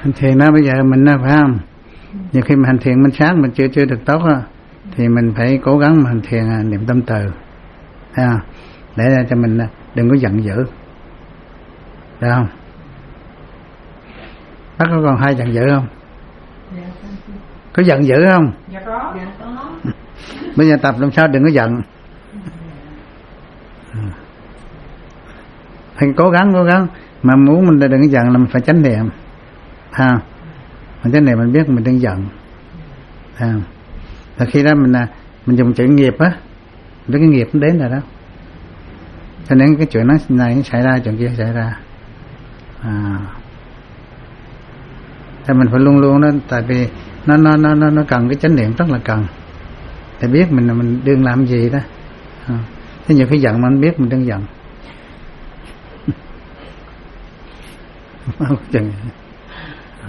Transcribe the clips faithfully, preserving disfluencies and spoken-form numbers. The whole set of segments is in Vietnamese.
hành thiền đó bây giờ mình phải không? Nhiều khi mà hành thiền mình sáng mình chưa chưa được tốt á, thì mình phải cố gắng mà hành thiền niệm tâm từ, à, để cho mình đừng có giận dữ, được không? Bác có còn hay giận dữ không? Dạ, có giận dữ không? Dạ có. Dạ có. Bây giờ tập làm sao đừng có giận. Phải cố gắng cố gắng mà muốn mình đừng có giận là mình phải chánh niệm, ha. Mình chánh niệm mình biết mình đang giận, ha. Và khi đó mình mình dùng chữ nghiệp á, cái nghiệp nó đến rồi đó. Cho nên cái chuyện nó này nó xảy ra, chuyện kia xảy ra. À. Thì mình phải luôn luôn đó, tại vì nó nó nó nó nó cần cái chánh niệm rất là cần. Để biết mình mình đương làm gì đó. À. Thế nhiều khi giận mà mình biết mình đang giận. Chừng. À.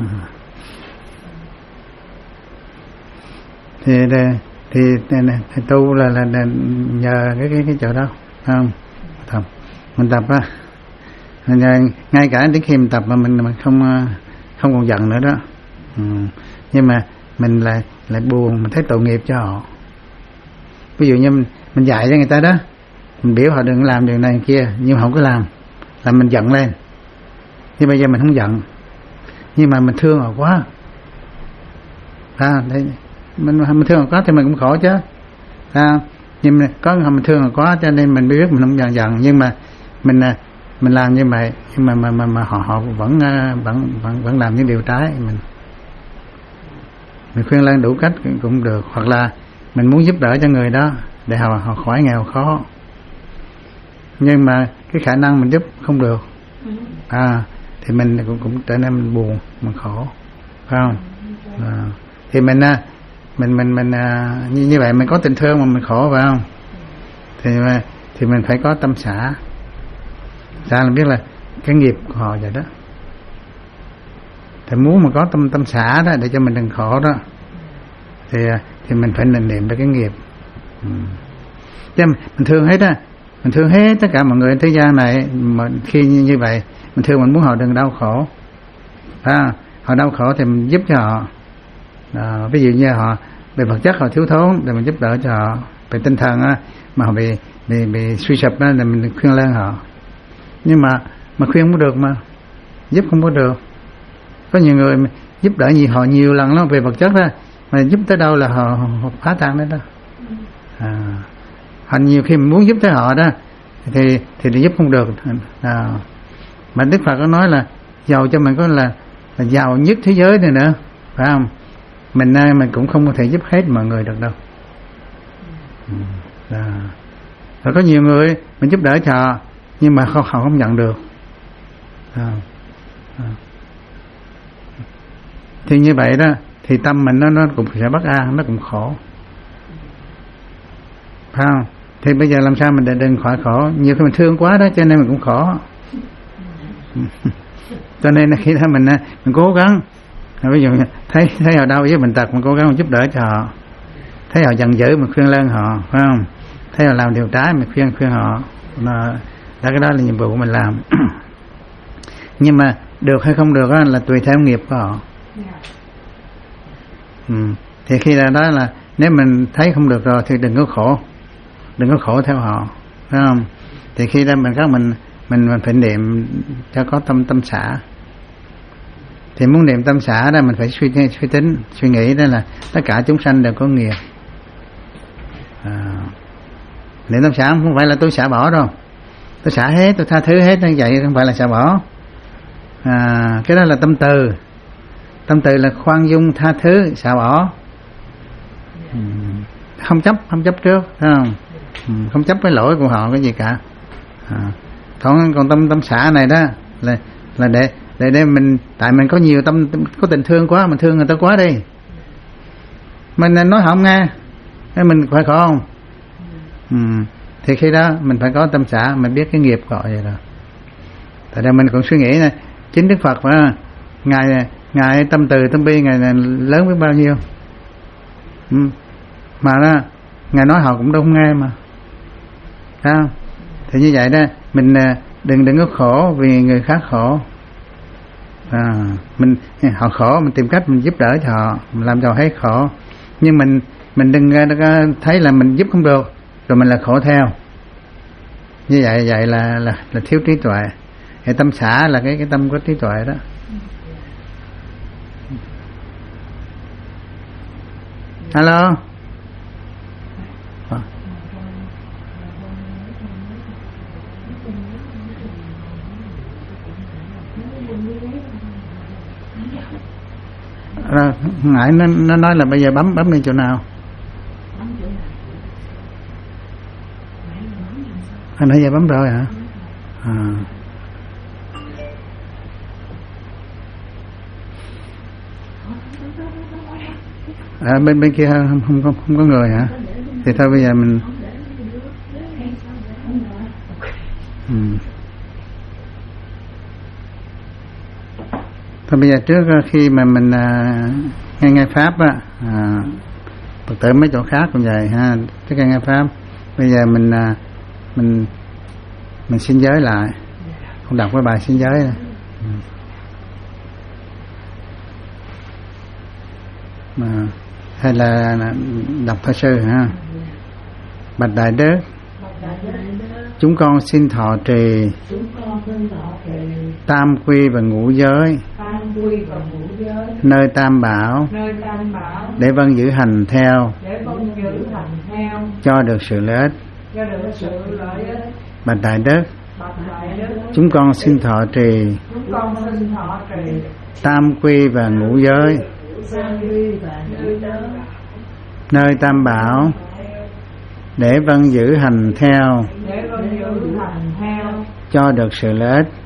Thì thì, thì, thì tu là, là, là nhờ cái cái cái chỗ đó, không? Tập mình tập á, ngay cả đến khi mình tập mà mình mình không không còn giận nữa đó. Ừ. Nhưng mà mình lại lại buồn, mình thấy tội nghiệp cho họ. Ví dụ như mình, mình dạy cho người ta đó, mình biểu họ đừng làm điều này kia, nhưng mà không có làm, là mình giận lên. Nhưng bây giờ mình không giận, nhưng mà mình thương họ quá, à, đấy, mình mình thương họ quá thì mình cũng khổ chứ, à, nhưng mà có mình thương họ quá cho nên mình biết mình không giận giận, nhưng mà mình mình làm như vậy, nhưng mà mà mà, mà họ họ vẫn vẫn vẫn vẫn làm những điều trái, mình mình khuyên lơn đủ cách cũng được, hoặc là mình muốn giúp đỡ cho người đó để họ họ khỏi nghèo khó, nhưng mà cái khả năng mình giúp không được, à, thì mình cũng cũng trở nên mình buồn, mình khổ, phải không? À, thì mình mình mình mình như như vậy mình có tình thương mà mình khổ, phải không? Thì thì mình phải có tâm xả, xả là biết là cái nghiệp của họ vậy đó. Thì muốn mà có tâm tâm xả đó để cho mình đừng khổ đó, thì thì mình phải nền niệm được cái nghiệp. Ừ. Chứ mình thương hết á, mình thương hết tất cả mọi người thế gian này, mà khi như, như vậy mình thương, mình muốn họ đừng đau khổ, à, họ đau khổ thì mình giúp cho họ. À, ví dụ như họ về vật chất họ thiếu thốn thì mình giúp đỡ cho họ, về tinh thần á mà họ bị bị bị suy sụp đó là mình khuyên lơn họ. Nhưng mà mà khuyên không được, mà giúp không có được. Có nhiều người giúp đỡ gì họ nhiều lần lắm về vật chất đó, mà giúp tới đâu là họ, họ phá tan đấy đó. À, họ nhiều khi mình muốn giúp tới họ đó thì thì, thì giúp không được. À, mà Đức Phật có nói là giàu cho mình có là, là giàu nhất thế giới này nữa, phải không? Mình nay mình cũng không có thể giúp hết mọi người được đâu. À, rồi có nhiều người mình giúp đỡ cho họ nhưng mà họ, họ không nhận được. À, à. Thì như vậy đó thì tâm mình nó nó cũng sẽ bất an, nó cũng khổ, phải không? Thì bây giờ làm sao mình để đừng khỏi khổ? Nhiều khi mình thương quá đó cho nên mình cũng khổ. Cho nên khi đó mình mình cố gắng, ví dụ thấy thấy họ đau với mình tật, mình cố gắng mình giúp đỡ cho họ. Thấy họ giận dữ mình khuyên lơn họ, phải không? Thấy họ làm điều trái mình khuyên khuyên họ. Mà cái đó là nhiệm vụ của mình làm. Nhưng mà được hay không được đó là tùy theo nghiệp của họ. Ừ. Thì khi đó, đó là nếu mình thấy không được rồi thì đừng có khổ, đừng có khổ theo họ, phải không? Thì khi đó mình các mình mình mình phải niệm cho có tâm tâm xả. Thì muốn niệm tâm xả đó mình phải suy suy tính suy nghĩ đó là tất cả chúng sanh đều có nghiệp. À, niệm tâm xả không phải là tôi xả bỏ đâu, tôi xả hết, tôi tha thứ hết, như vậy không phải là xả bỏ. À, cái đó là tâm từ. Tâm từ là khoan dung, tha thứ, xả bỏ, ừ, không chấp, không chấp trước, thấy không? Ừ, không chấp với lỗi của họ cái gì cả. À, còn còn tâm tâm xả này đó là là để để để mình, tại mình có nhiều tâm, có tình thương quá, mình thương người ta quá đi, mình nói họ không nghe, thế mình phải khổ không? Ừ, thì khi đó mình phải có tâm xả, mình biết cái nghiệp gọi vậy rồi. Tại đây mình còn suy nghĩ này, chính Đức Phật mà ngài ngài tâm từ tâm bi ngài lớn biết bao nhiêu, ừ, mà đó ngài nói họ cũng đâu nghe mà, thấy không? Thì như vậy đó mình đừng đừng có khổ vì người khác khổ, À, mình họ khổ mình tìm cách mình giúp đỡ cho họ, mình làm cho họ hết khổ, nhưng mình mình đừng thấy là mình giúp không được rồi mình là khổ theo. Như vậy vậy là là là thiếu trí tuệ. Cái tâm xả là cái cái tâm có trí tuệ đó. Alo. Rồi, ngại nó, nó nói là bây giờ bấm bấm lên chỗ nào? Anh nãy giờ bấm rồi hả? À. À, bên bên kia không không không, không có người hả? Thì thôi bây giờ mình. Ừ. Thôi bây giờ trước khi mà mình à, nghe nghe pháp á, à, Phật tử mấy chỗ khác cũng vậy ha, trước khi nghe pháp, bây giờ mình à, mình mình xin giới lại, không đọc cái bài xin giới này. Ừ. Mà hay là đọc thơ sư ha. Bạch Đại Đức, chúng con xin thọ trì tam quy và ngũ giới, nơi tam bảo, để vâng giữ hành theo, cho được sự lợi ích. Bạch Đại Đức, chúng con xin thọ trì tam quy và ngũ giới, nơi tam bảo, để vâng giữ hành theo, cho được sự lợi ích.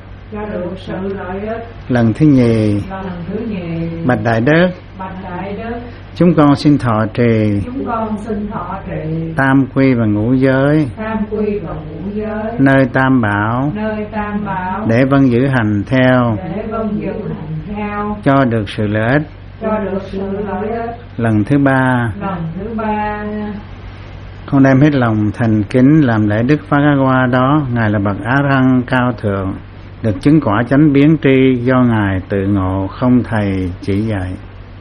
Lần thứ nhì, Bạch Đại Đức, chúng con xin thọ trì tam quy và ngũ giới, nơi tam bảo, để vâng giữ hành theo, cho được sự lợi ích. Lần thứ ba, con đem hết lòng thành kính làm lễ Đức Phật A Qua đó. Ngài là bậc Á Hăng cao thượng, được chứng quả chánh biến tri, do Ngài tự ngộ, không thầy chỉ dạy.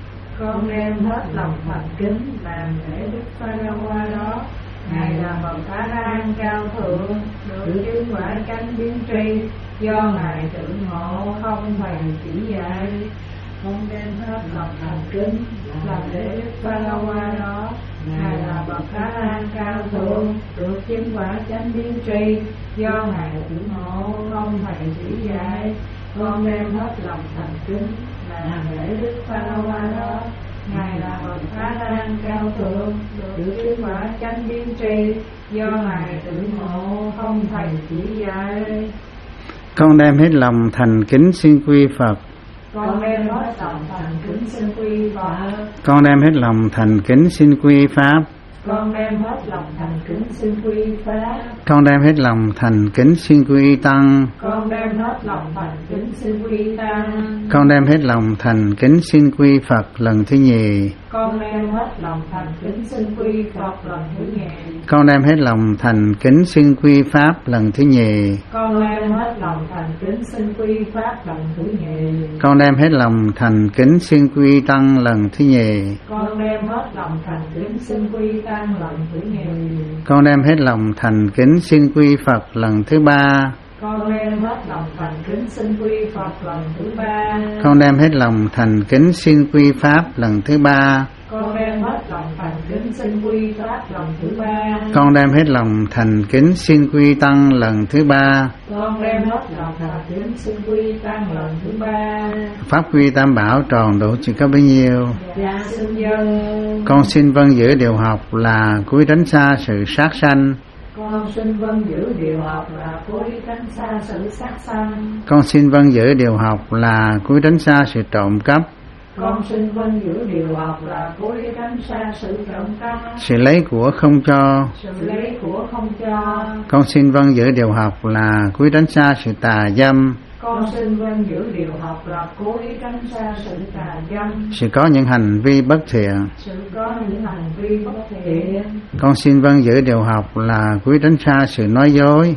Con đem hết lòng thành kính làm lễ Đức Phật A Qua đó. Ngài là bậc Á Hăng cao thượng, được chứng quả chánh biến tri, do Ngài tự ngộ, không thầy chỉ dạy. Con đem hết lòng thành kính làm lễ Đức Phật A Qua đó. Ngài là bậc Á Hăng cao thượng, được chứng quả chánh biến tri, do Ngài tự ngộ, không thầy chỉ dạy. Con đem hết lòng thành kính làm lễ Đức Phật A Qua đó. Ngài là bậc Á Hăng cao thượng, được chứng quả chánh biến tri, do Ngài tự ngộ, không thầy chỉ dạy. Con đem hết lòng thành kính xin quy Phật. Con đem hết lòng thành kính xin quy Phật. Con đem hết lòng thành kính xin quy Pháp. Con đem hết lòng thành kính xin quy Pháp. Con đem hết lòng thành kính xin quy Tăng. Con đem hết lòng thành kính xin quy Tăng. Con đem hết lòng thành kính xin quy Phật lần thứ nhì. Con đem hết lòng thành kính xin quy Phật lần thứ nhì. Con đem hết lòng thành kính xin quy Pháp lần thứ nhì. Con đem hết lòng thành kính xin quy Pháp lần thứ nhì. Con đem hết lòng thành kính xin quy Tăng lần thứ nhì. Con đem hết lòng thành kính xin quy Tăng lần thứ nhì. Con đem hết lòng thành kính xin quy Phật lần thứ ba. Con đem hết lòng thành kính xin quy Phật lần thứ ba. Con đem hết lòng thành kính xin quy Pháp lần thứ ba. Con đem hết lòng thành kính xin quy Pháp lần thứ ba. Con đem hết lòng thành kính xin quy Tăng lần thứ ba. Con đem hết lòng thành kính xin quy Tăng lần thứ ba. Pháp quy Tam Bảo tròn đủ chỉ có bấy nhiêu. Dạ xin dân. Con xin vâng giữ điều học là cúi tránh xa sự sát sanh. Con xin vâng giữ điều học là cúi tránh xa sự sát sanh. Con xin vâng giữ điều học là cúi tránh xa sự trộm cắp. Con xin vâng giữ điều học là cúi tránh xa sự trộm cắp. Sự lấy của không cho. Sự lấy của không cho. Con xin vâng giữ điều học là cúi tránh xa sự tà dâm. Con xin vâng giữ điều học là cúi tránh xa sự tà dâm. Sự có những hành vi bất thiện. Sự có những hành vi bất thiện. Con xin vâng giữ điều học là cúi tránh xa sự nói dối. Con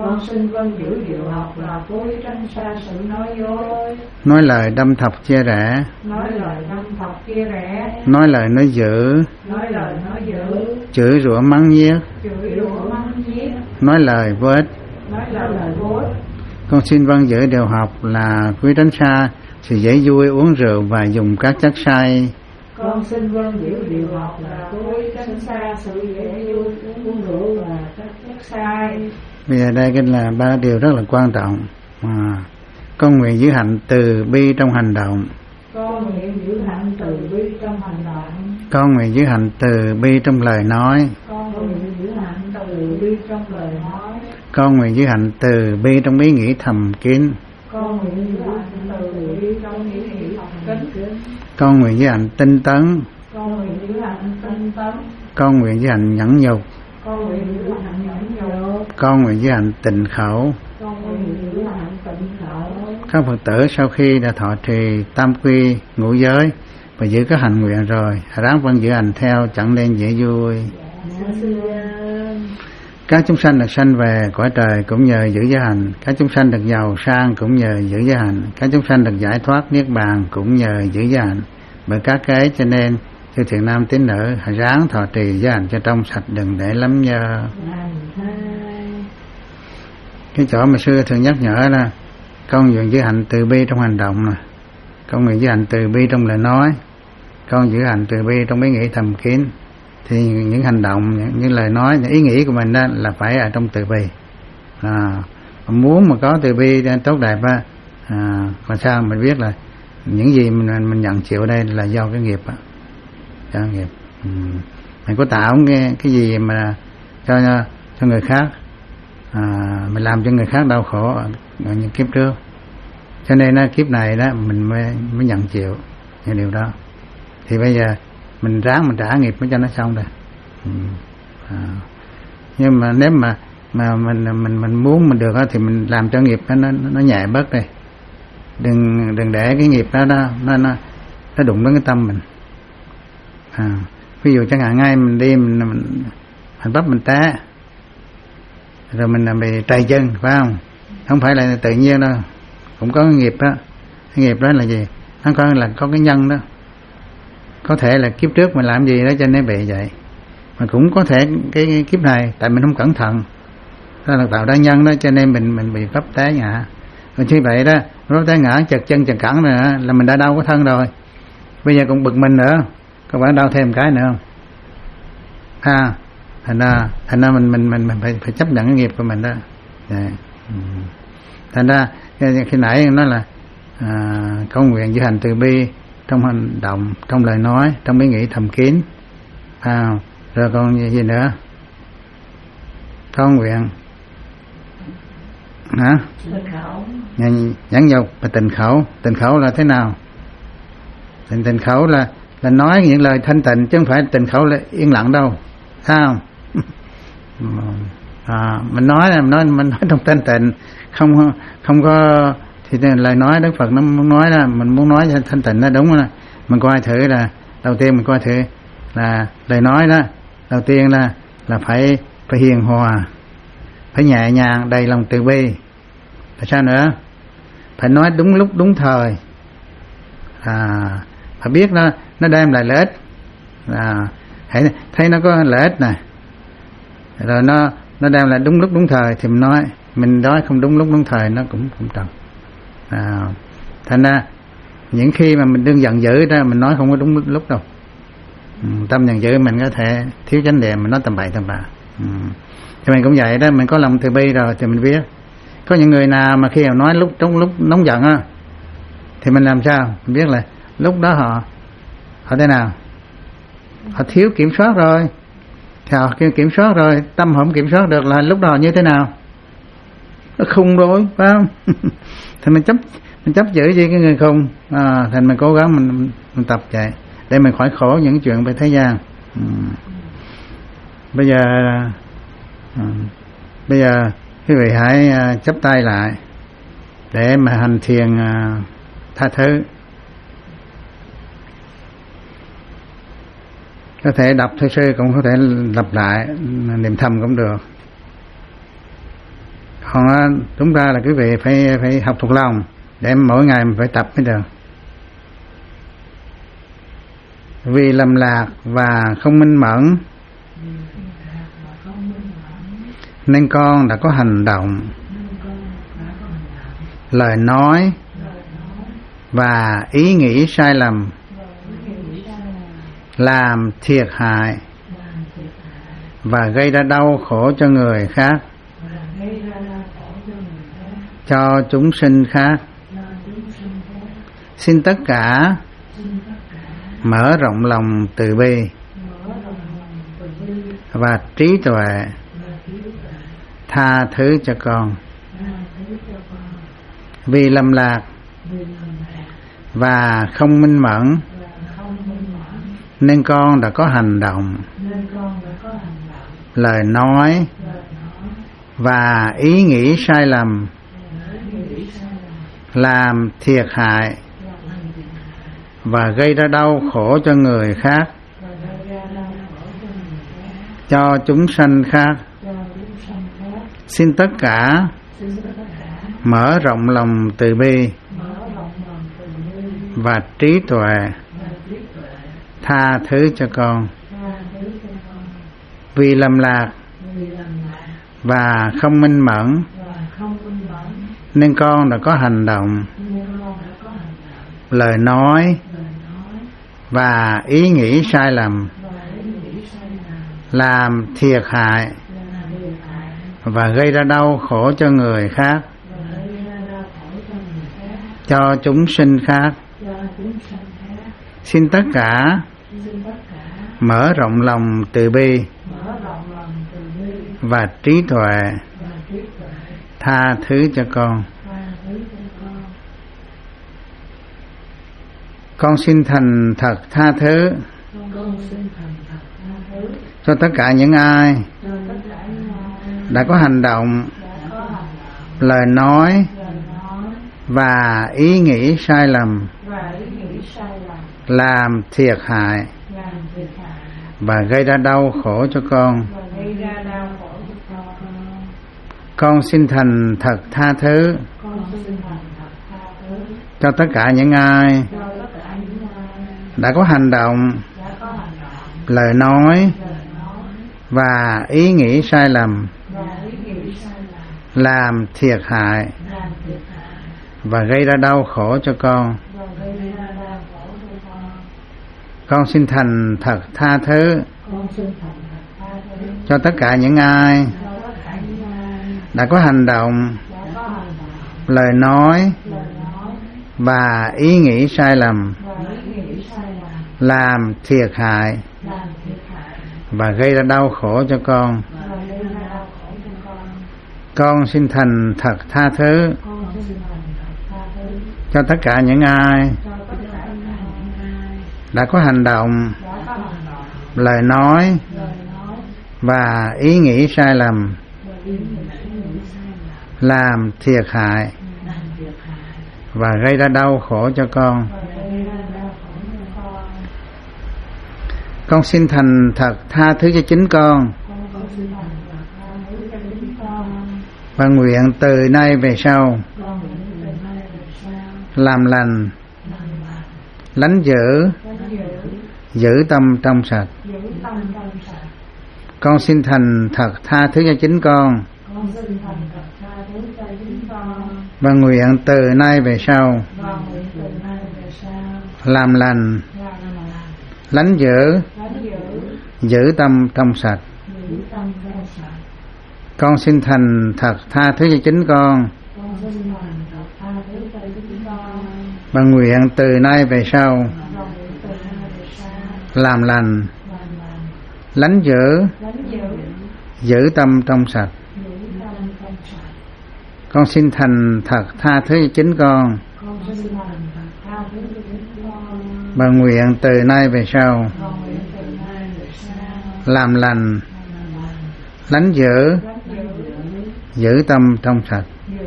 Con xin vâng giữ điều học là cố ý tránh xa sự nói dối, nói lời đâm thọc chia rẽ, nói lời đâm thọc chia rẽ, nói lời nói dữ, nói lời nói dữ, chửi rủa mắng nhiếc, chửi rủa mắng nhiếc, nói lời vô ích. nói lời vô ích. Con xin vâng giữ điều học là quý tránh xa sự dễ vui uống rượu và dùng các chất say. Con xin vâng giữ điều học là cố ý tránh xa sự dễ vui uống rượu và các chất say. Bây giờ đây cái là ba điều rất là quan trọng. À, con nguyện giữ hạnh từ bi trong hành động. Con nguyện giữ hạnh từ bi trong hành động. Con nguyện giữ hạnh từ bi trong lời nói. Con nguyện giữ hạnh từ bi trong lời nói. Con nguyện giữ hạnh từ bi trong ý nghĩ thầm kín. Con nguyện giữ hạnh từ bi trong ý nghĩ thầm kín. Con nguyện giữ hạnh tinh tấn. Con nguyện giữ hạnh tinh tấn. Con nguyện giữ hạnh nhẫn nhục. Con nguyện giữ hạnh nhẫn nhục. Con nguyện giữ hạnh tịnh khẩu. Con nguyện giữ hạnh tịnh khẩu. Các Phật tử sau khi đã thọ trì tam quy ngũ giới và giữ các hạnh nguyện rồi, ráng vẫn giữ hành theo, chẳng nên dễ vui. Các chúng sanh được sanh về cõi trời cũng nhờ giữ giới hạnh. Các chúng sanh được giàu sang cũng nhờ giữ giới hạnh. Các chúng sanh được giải thoát niết bàn cũng nhờ giữ giới hạnh. Bởi các cái cho nên chư thiện nam tín nữ hãy ráng thọ trì giới hạnh cho trong sạch, đừng để lắm nhơ. Cái chỗ mà xưa thường nhắc nhở là con nguyện giữ hạnh từ bi trong hành động nè, con nguyện giữ hạnh từ bi trong lời nói, con giữ hạnh từ bi trong ý nghĩ thầm kín. Thì những hành động, những, những lời nói, những ý nghĩ của mình đó là phải ở trong từ bi. À, muốn mà có từ bi tốt đẹp á, à, còn sao mình biết là những gì mình mình nhận chịu đây là do cái nghiệp á, do nghiệp. Ừ. Mình có tạo nghe cái gì mà cho cho người khác, à, mình làm cho người khác đau khổ ở những kiếp trước, cho nên đó, kiếp này đó mình mới mới nhận chịu những điều đó. Thì bây giờ mình ráng mình trả nghiệp mới cho nó xong rồi. Ừ. À. Nhưng mà nếu mà mà mình mình mình muốn mình được đó, thì mình làm cho nghiệp nó nó nhẹ bớt đi. Đừng đừng để cái nghiệp đó nó nó nó, nó đụng đến cái tâm mình. À. Ví dụ chẳng hạn ngay mình đi mình mình, mình bắp mình té rồi mình bị trầy chân, phải không? Không phải là tự nhiên đâu, cũng có cái nghiệp đó. Cái nghiệp đó là gì? Nó có là có cái nhân đó. Có thể là kiếp trước mình làm gì đó cho nên bị vậy, mà cũng có thể cái, cái kiếp này tại mình không cẩn thận, đó là tạo ra nhân đó cho nên mình mình bị vấp té ngã. Còn như vậy đó, vấp té ngã chật chân chật cẳng nữa là mình đã đau có thân rồi, bây giờ cũng bực mình nữa, có phải đau thêm cái nữa không? Ha, thành ra thành ra mình mình mình, mình phải, phải chấp nhận cái nghiệp của mình đó. Đấy. Thành ra khi nãy nói là à, con nguyện giữ hành từ bi trong hành động, trong lời nói, trong ý nghĩ thầm kín. À, rồi còn gì nữa? Con nguyện hả? Nhẫn, nhẫn nhục và tình khẩu. Tình khẩu là thế nào? Tình tình khẩu là là nói những lời thanh tịnh, chứ không phải tình khẩu là yên lặng đâu, sao? À, mình nói là mình nói mình nói trong thanh tịnh, không không có thì lời nói Đức Phật nó muốn nói là mình muốn nói thanh tịnh đó, đúng không? Mình coi thử là đầu tiên mình coi thử là lời nói đó, đầu tiên là là phải phải hiền hòa, phải nhẹ nhàng, đầy lòng từ bi. Là sao nữa? Phải nói đúng lúc đúng thời, à, phải biết nó nó đem lại lợi ích, à, hãy thấy nó có lợi ích này, rồi nó nó đem lại đúng lúc đúng thời thì mình nói. Mình nói không đúng lúc đúng thời nó cũng cũng trật. À, thành ra những khi mà mình đương giận dữ đó, mình nói không có đúng lúc đâu. Ừ, tâm giận dữ mình có thể thiếu chánh niệm, mình nói tầm bậy tầm bạ. Ừ. Thì mình cũng vậy đó, mình có lòng từ bi rồi thì mình biết. Có những người nào mà khi họ nói lúc trong lúc nóng giận á, thì mình làm sao? Mình biết là lúc đó họ họ thế nào? Họ thiếu kiểm soát rồi. Thì họ kiểm soát rồi, tâm họ không kiểm soát được là lúc đó như thế nào? Nó khùng rồi, phải không? Thì mình chấp mình chấp giữ gì cái người khùng, à, thành mình cố gắng mình, mình tập vậy để mình khỏi khổ những chuyện về thế gian. Ừ. Bây giờ à, bây giờ quý vị hãy à, chắp tay lại để mà hành thiền à, tha thứ. Có thể đọc thôi sư, cũng có thể lặp lại niệm thầm cũng được. Còn đúng ra là quý vị phải phải học thuộc lòng để mỗi ngày mình phải tập mới được. Vì lầm lạc và không minh mẫn nên con đã có hành động, lời nói và ý nghĩ sai lầm, làm thiệt hại và gây ra đau khổ cho người khác, cho chúng sinh khác. Xin tất cả mở rộng lòng từ bi và trí tuệ tha thứ cho con. Vì lầm lạc và không minh mẫn nên con đã có hành động, lời nói và ý nghĩ sai lầm, làm thiệt hại và gây ra đau khổ cho người khác, cho chúng sanh khác. Xin tất cả mở rộng lòng từ bi và trí tuệ tha thứ cho con. Vì lầm lạc và không minh mẫn nên con đã có hành động, lời nói và ý nghĩ sai lầm, làm thiệt hại và gây ra đau khổ cho người khác, cho chúng sinh khác. Xin tất cả mở rộng lòng từ bi và trí tuệ tha thứ cho con. Con xin thành thật tha thứ cho tất cả những ai đã có hành động, lời nói và ý nghĩ sai lầm, làm thiệt hại và gây ra đau khổ cho con. Con xin thành thật tha thứ cho tất cả những ai đã có hành động, lời nói và ý nghĩ sai lầm, làm thiệt hại và gây ra đau khổ cho con. Con xin thành thật tha thứ cho tất cả những ai đã có hành động, lời nói và ý nghĩ sai lầm, làm thiệt hại và gây ra đau khổ cho con. Con xin thành thật tha thứ cho tất cả những ai đã có hành động, lời nói và ý nghĩ sai lầm, làm thiệt hại và gây ra đau khổ cho con. Con xin thành thật tha thứ cho chính con và nguyện từ nay về sau làm lành, lánh dữ, giữ tâm trong sạch. Con xin thành thật tha thứ cho chính con và nguyện từ nay về sau làm lành, lánh dữ, giữ tâm trong sạch. Con xin thành thật tha thứ cho chính con và nguyện từ nay về sau làm lành, lánh dữ, giữ tâm trong sạch. Con xin thành thật tha thứ cho chính con và nguyện từ nay về sau làm lành, lánh dữ, giữ tâm trong sạch.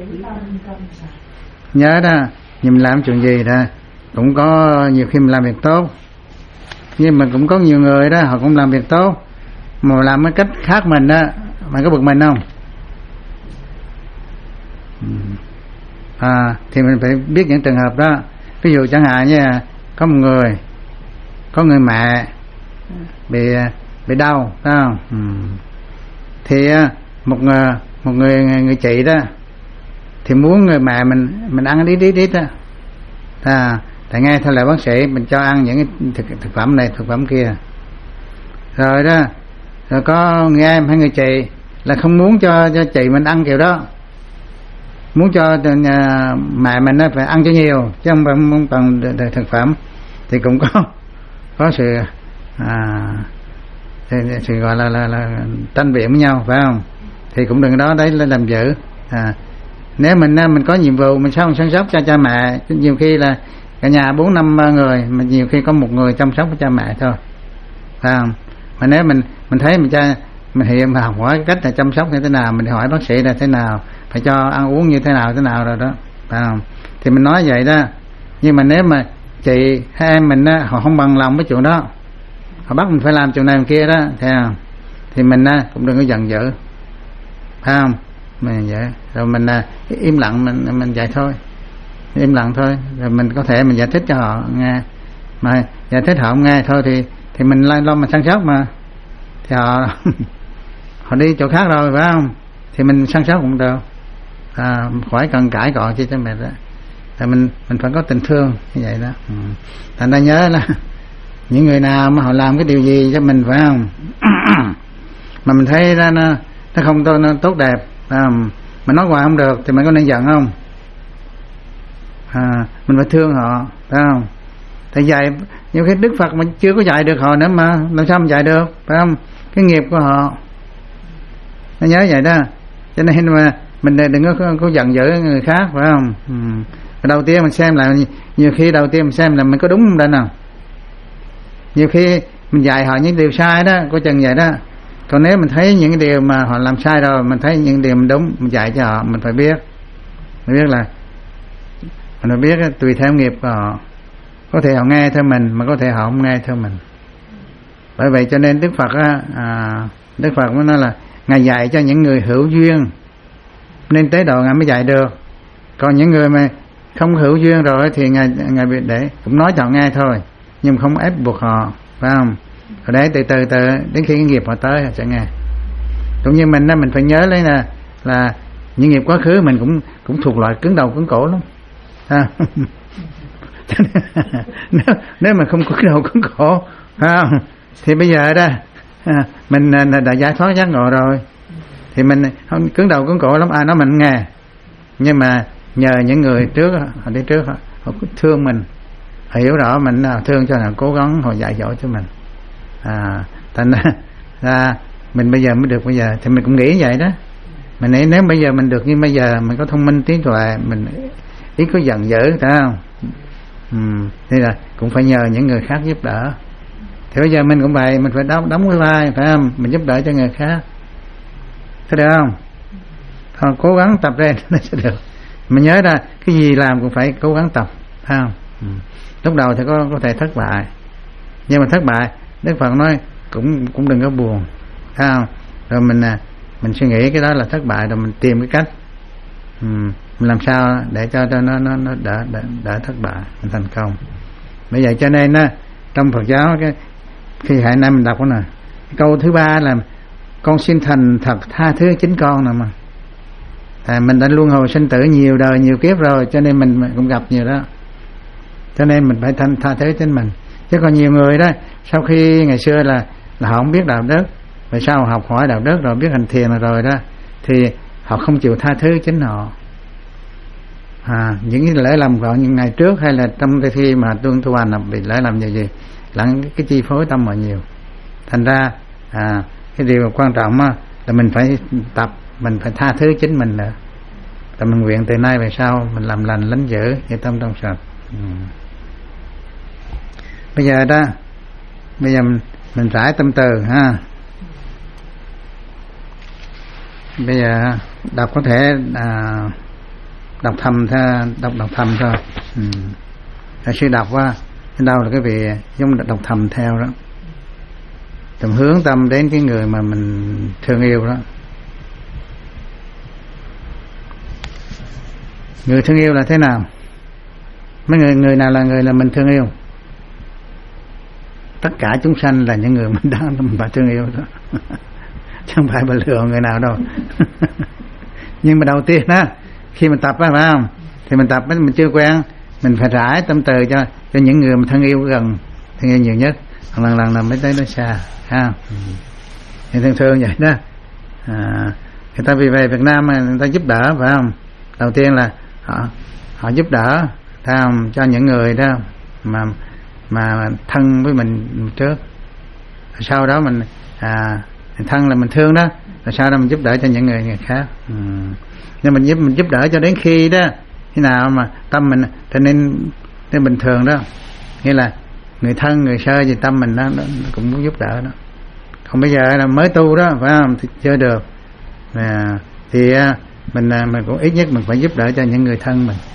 Nhớ đó, mình làm chuyện gì đó cũng có nhiều khi mình làm việc tốt, nhưng mà cũng có nhiều người đó họ cũng làm việc tốt mà làm cái cách khác mình đó, mà có bực mình không? à, thì mình phải biết những trường hợp đó. Ví dụ chẳng hạn như là có một người có người mẹ bị bị đau, phải không? Ừ. Thì một người một người người chị đó thì muốn người mẹ mình mình ăn ít ít ít đó, à, tại nghe theo lời bác sĩ mình cho ăn những cái thực, thực phẩm này thực phẩm kia, rồi đó rồi có người em hay người chị là không muốn cho cho chị mình ăn kiểu đó, muốn cho nhà, mẹ mình nó phải ăn cho nhiều chứ không phải muốn bằng thực phẩm, thì cũng có có sự à, thì, thì gọi là, là, là tranh biện với nhau, phải không? Thì cũng đừng đó đấy là làm dữ. À, nếu mình mình có nhiệm vụ mình sao chăm sóc cho cha mẹ, nhiều khi là cả nhà bốn năm người mà nhiều khi có một người chăm sóc cho cha mẹ thôi, phải không? Mà nếu mình mình thấy mình cha mình hiện mà học hỏi cách là chăm sóc như thế nào, mình hỏi bác sĩ là thế nào, phải cho ăn uống như thế nào thế nào rồi đó, phải không? Thì mình nói vậy đó. Nhưng mà nếu mà chị hay em mình á, họ không bằng lòng với chuyện đó, họ bắt mình phải làm chuyện này chuyện kia đó, thấy không? Thì mình á, cũng đừng có giận dữ, phải không? Mình vậy rồi mình à, im lặng, mình mình vậy thôi, im lặng thôi. Rồi mình có thể mình giải thích cho họ nghe, mà giải thích họ không nghe thôi thì thì mình lo lo mình săn sóc mà, thì họ họ đi chỗ khác rồi, phải không? Thì mình săn sóc cũng được, à, khỏi cần cãi cọ chi cho mệt đó. Thì mình mình phải có tình thương như vậy đó. Ừ. Thành ra nhớ là những người nào mà họ làm cái điều gì cho mình, phải không? Mà mình thấy ra nó nó không tốt, nó tốt đẹp, à, mà nói hoài không được thì mình có nên giận không? À, mình phải thương họ, phải không? Tại dạy nhiều khi Đức Phật mà chưa có dạy được họ nữa mà làm sao mình dạy được, phải không? Cái nghiệp của họ, nó nhớ vậy đó. Cho nên mà mình đừng có, có giận dữ người khác, phải không? Ừ. Đầu tiên mình xem là nhiều khi đầu tiên mình xem là mình có đúng không đây nào. Nhiều khi mình dạy họ những điều sai đó, có chừng vậy đó. Còn nếu mình thấy những điều mà họ làm sai rồi, mình thấy những điều mình đúng, mình dạy cho họ, mình phải biết, mình biết là mình phải biết tùy theo nghiệp của họ. Có thể họ nghe theo mình, mà có thể họ không nghe theo mình. Bởi vậy cho nên Đức Phật á, à, Đức Phật mới nói là Ngài dạy cho những người hữu duyên nên tế độ Ngài mới dạy được. Còn những người mà không hữu duyên rồi thì Ngài Ngài bị để cũng nói cho họ nghe thôi, nhưng không ép buộc họ, phải không? Rồi đấy từ từ từ đến khi cái nghiệp họ tới họ sẽ nghe. Cũng như mình đó, mình phải nhớ lấy là là những nghiệp quá khứ mình cũng cũng thuộc loại cứng đầu cứng cổ lắm. À. nếu, nếu mà không có cái đầu cứng cổ, phải không? Thì bây giờ đó à, mình đã giải thoát giác ngộ rồi, thì mình không cứng đầu cứng cổ lắm, ai nói mình nghe. Nhưng mà nhờ những người trước họ đi trước họ, họ thương mình, họ hiểu rõ mình nào thương cho nào cố gắng họ dạy dỗ cho mình. À, thành ra, ra mình bây giờ mới được bây giờ, thì mình cũng nghĩ vậy đó. Mình nghĩ nếu bây giờ mình được như bây giờ, mình có thông minh trí tuệ, mình ít có giận dữ, phải không? Ừ, thế là cũng phải nhờ những người khác giúp đỡ. Thì bây giờ mình cũng vậy, mình phải đóng đóng cái vai, phải không? Mình giúp đỡ cho người khác, có được không? Thôi cố gắng tập lên nó sẽ được. Mình nhớ ra cái gì làm cũng phải cố gắng tập, phải không? Ừ. Lúc đầu thì có có thể thất bại, nhưng mà thất bại Đức Phật nói cũng cũng đừng có buồn, phải không? Rồi mình mình suy nghĩ cái đó là thất bại, rồi mình tìm cái cách ừ, mình làm sao để cho cho nó nó nó đỡ đỡ, đỡ thất bại, mình thành công. Bởi vậy cho nên á, trong Phật giáo cái khi hồi nay mình đọc đó nè, câu thứ ba là con xin thành thật tha thứ chính con nè mà. À, mình đã luân hồi sinh tử nhiều đời nhiều kiếp rồi, cho nên mình cũng gặp nhiều đó, cho nên mình phải thành tha thứ chính mình. Chứ còn nhiều người đó sau khi ngày xưa là là họ không biết đạo đức, rồi sau học hỏi đạo đức rồi biết hành thiền rồi đó, thì họ không chịu tha thứ chính họ. À, những cái lễ lầm của họ những ngày trước hay là trong cái khi mà tương tu hành bị lễ lầm gì gì lẫn cái chi phối tâm họ nhiều. Thành ra à, cái điều quan trọng á, là mình phải tập, mình phải tha thứ chính mình nữa. Thì mình nguyện từ nay về sau mình làm lành lánh dữ, như tâm trong sạch. Ừ. Bây giờ đó, bây giờ mình, mình rải tâm từ ha. Bây giờ đọc có thể à, đọc thầm thôi, đọc đọc thầm thôi. Ừ. Sư đọc qua đến đâu là cái vị giống đọc thầm theo đó. Tầm hướng tâm đến cái người mà mình thương yêu đó. Người thương yêu là thế nào? Mấy người người nào là người là mình thương yêu? Tất cả chúng sanh là những người mình đang mình phải thương yêu đó. Chứ không phải mình lừa người nào đâu. Nhưng mà đầu tiên đó, khi mình tập á, phải không? Thì mình tập á, mình chưa quen, mình phải rải tâm từ cho cho những người mình thân yêu gần, thương yêu nhiều nhất. Lần lần là mới tới nó xa, ha. Thì thường thường vậy đó. À, người ta vì về Việt Nam mà người ta giúp đỡ, phải không? Đầu tiên là họ họ giúp đỡ, phải không? Cho những người đó mà mà thân với mình trước. Rồi sau đó mình à thân là mình thương đó, rồi sau đó mình giúp đỡ cho những người, người khác. Ừ. Nhưng mình giúp mình giúp đỡ cho đến khi đó, khi nào mà tâm mình trở nên nên bình thường đó, nghĩa là người thân người sơ gì tâm mình đó, nó cũng muốn giúp đỡ đó. Còn bây giờ là mới tu đó, phải không? Thì chưa được. À, thì mình mình cũng ít nhất mình phải giúp đỡ cho những người thân mình.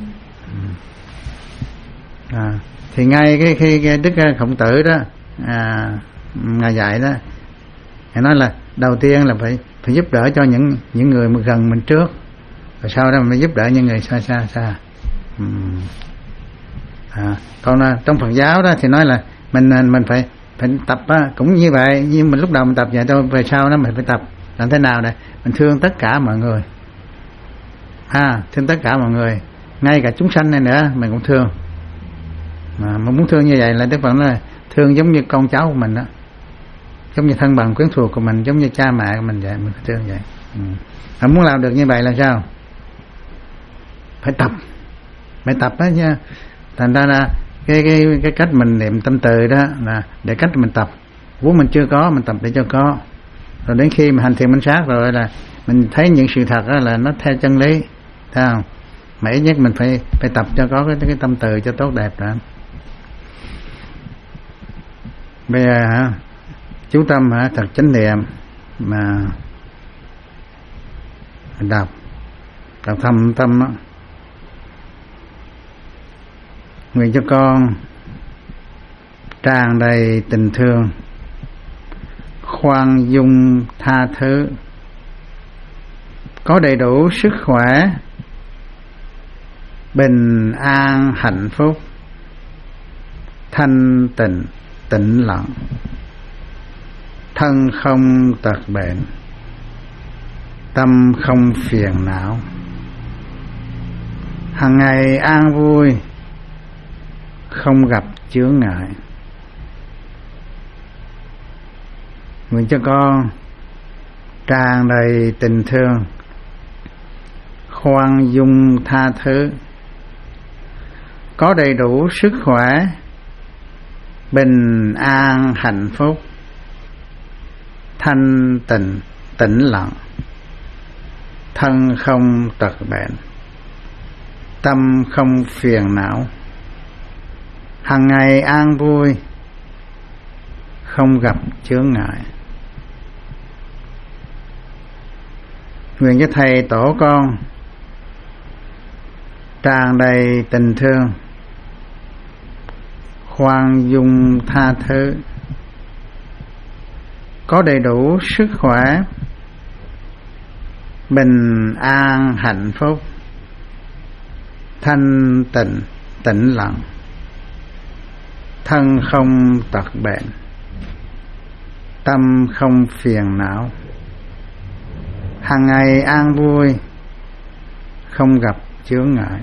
À, thì ngay cái khi cái Đức Khổng Tử đó, à, ngài dạy đó, ngài nói là đầu tiên là phải phải giúp đỡ cho những những người mà gần mình trước, rồi sau đó mình mới giúp đỡ những người xa xa xa. Uhm. À, còn à, trong Phật giáo đó thì nói là mình mình phải phải tập á, cũng như vậy, nhưng mình lúc đầu mình tập vậy thôi, về sau đó mình phải tập làm thế nào đây mình thương tất cả mọi người, à, thương tất cả mọi người, ngay cả chúng sanh này nữa mình cũng thương. Mà mình muốn thương như vậy là Đức Phật nói là thương giống như con cháu của mình đó, giống như thân bằng quyến thuộc của mình, giống như cha mẹ của mình vậy, mình phải thương vậy. Ừ. Mà muốn làm được như vậy là sao? Phải tập, phải tập đó nha. Thành ra là cái cái cái cách mình niệm tâm từ đó là để cách mình tập, vốn mình chưa có mình tập để cho có, rồi đến khi mà hành thiền minh sát rồi là mình thấy những sự thật đó là nó theo chân lý, thấy không? Mà ít nhất mình phải phải tập cho có cái cái tâm từ cho tốt đẹp đó. Bây giờ hả, chú tâm hả, thật chánh niệm mà đọc đọc thầm tâm đó. Nguyện cho con tràn đầy tình thương, khoan dung tha thứ, có đầy đủ sức khỏe, bình an hạnh phúc, thanh tịnh tĩnh lặng, thân không tật bệnh, tâm không phiền não, hàng ngày an vui, không gặp chướng ngại. Nguyện cho con tràn đầy tình thương, khoan dung tha thứ, có đầy đủ sức khỏe, bình an hạnh phúc, thanh tịnh tĩnh lặng, thân không tật bệnh, tâm không phiền não, hàng ngày an vui, không gặp chướng ngại. Nguyện cho thầy tổ con tràn đầy tình thương, khoan dung tha thứ, có đầy đủ sức khỏe, bình an hạnh phúc, thanh tịnh tĩnh lặng, thân không tật bệnh, tâm không phiền não, hàng ngày an vui, không gặp chướng ngại.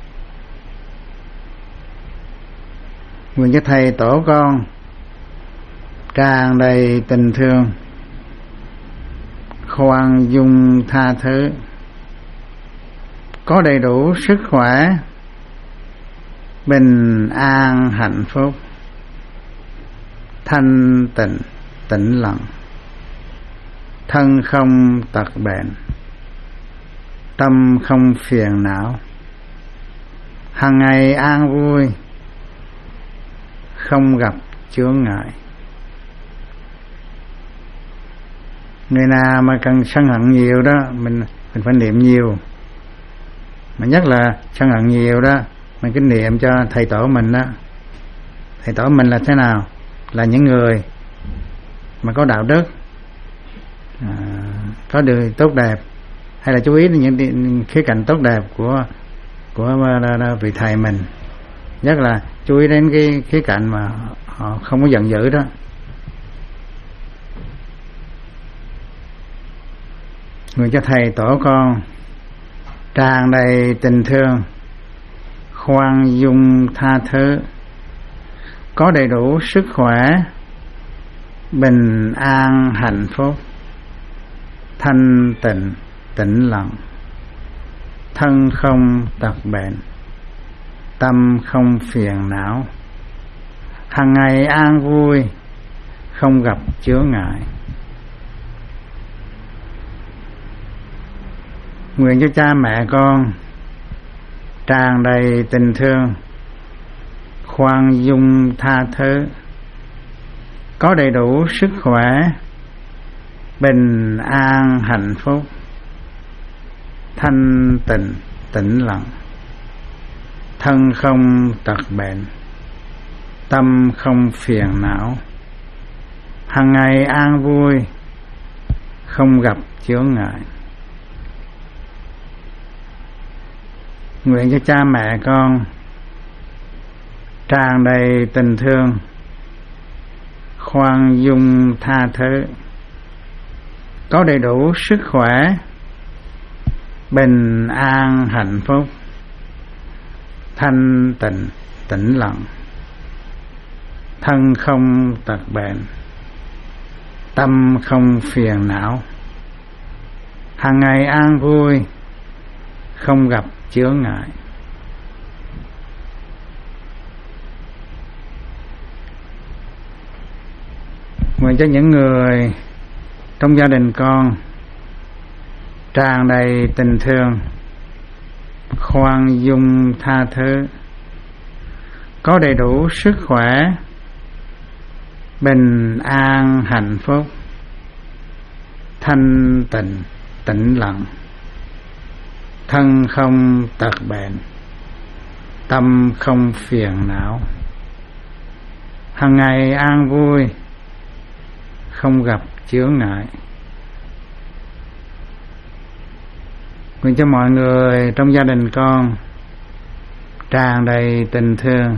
Nguyện cho thầy tổ con tràn đầy tình thương, khoan dung tha thứ, có đầy đủ sức khỏe, bình an hạnh phúc, thanh tịnh tĩnh lặng, thân không tật bệnh, tâm không phiền não, hàng ngày an vui, không gặp chướng ngại. Người nào mà cần sân hận nhiều đó, mình mình phải niệm nhiều. Mà nhất là sân hận nhiều đó, mình cứ niệm cho thầy tổ mình đó. Thầy tổ mình là thế nào? Là những người mà có đạo đức, à, có điều tốt đẹp, hay là chú ý đến những khía cạnh tốt đẹp của của vị thầy mình, nhất là chú ý đến cái khía cạnh mà họ không có giận dữ đó. Nguyện cho thầy tổ con tràn đầy tình thương, khoan dung tha thứ, có đầy đủ sức khỏe, bình an hạnh phúc, thanh tịnh tĩnh lặng, thân không tật bệnh, tâm không phiền não, hàng ngày an vui, không gặp chướng ngại. Nguyện cho cha mẹ con tràn đầy tình thương, khoan dung tha thứ, có đầy đủ sức khỏe, bình an hạnh phúc, thanh tịnh tĩnh lặng, thân không tật bệnh, tâm không phiền não, hàng ngày an vui, không gặp chướng ngại. Nguyện cho cha mẹ con tràn đầy tình thương, khoan dung tha thứ, có đầy đủ sức khỏe, bình an hạnh phúc, thanh tịnh tĩnh lặng, thân không tật bệnh, tâm không phiền não, hàng ngày an vui, không gặp chướng ngại. Nguyện cho những người trong gia đình con tràn đầy tình thương, khoan dung tha thứ, có đầy đủ sức khỏe, bình an hạnh phúc, thanh tịnh tĩnh lặng, thân không tật bệnh, tâm không phiền não, hàng ngày an vui, không gặp chướng ngại. Nguyện cho mọi người trong gia đình con tràn đầy tình thương,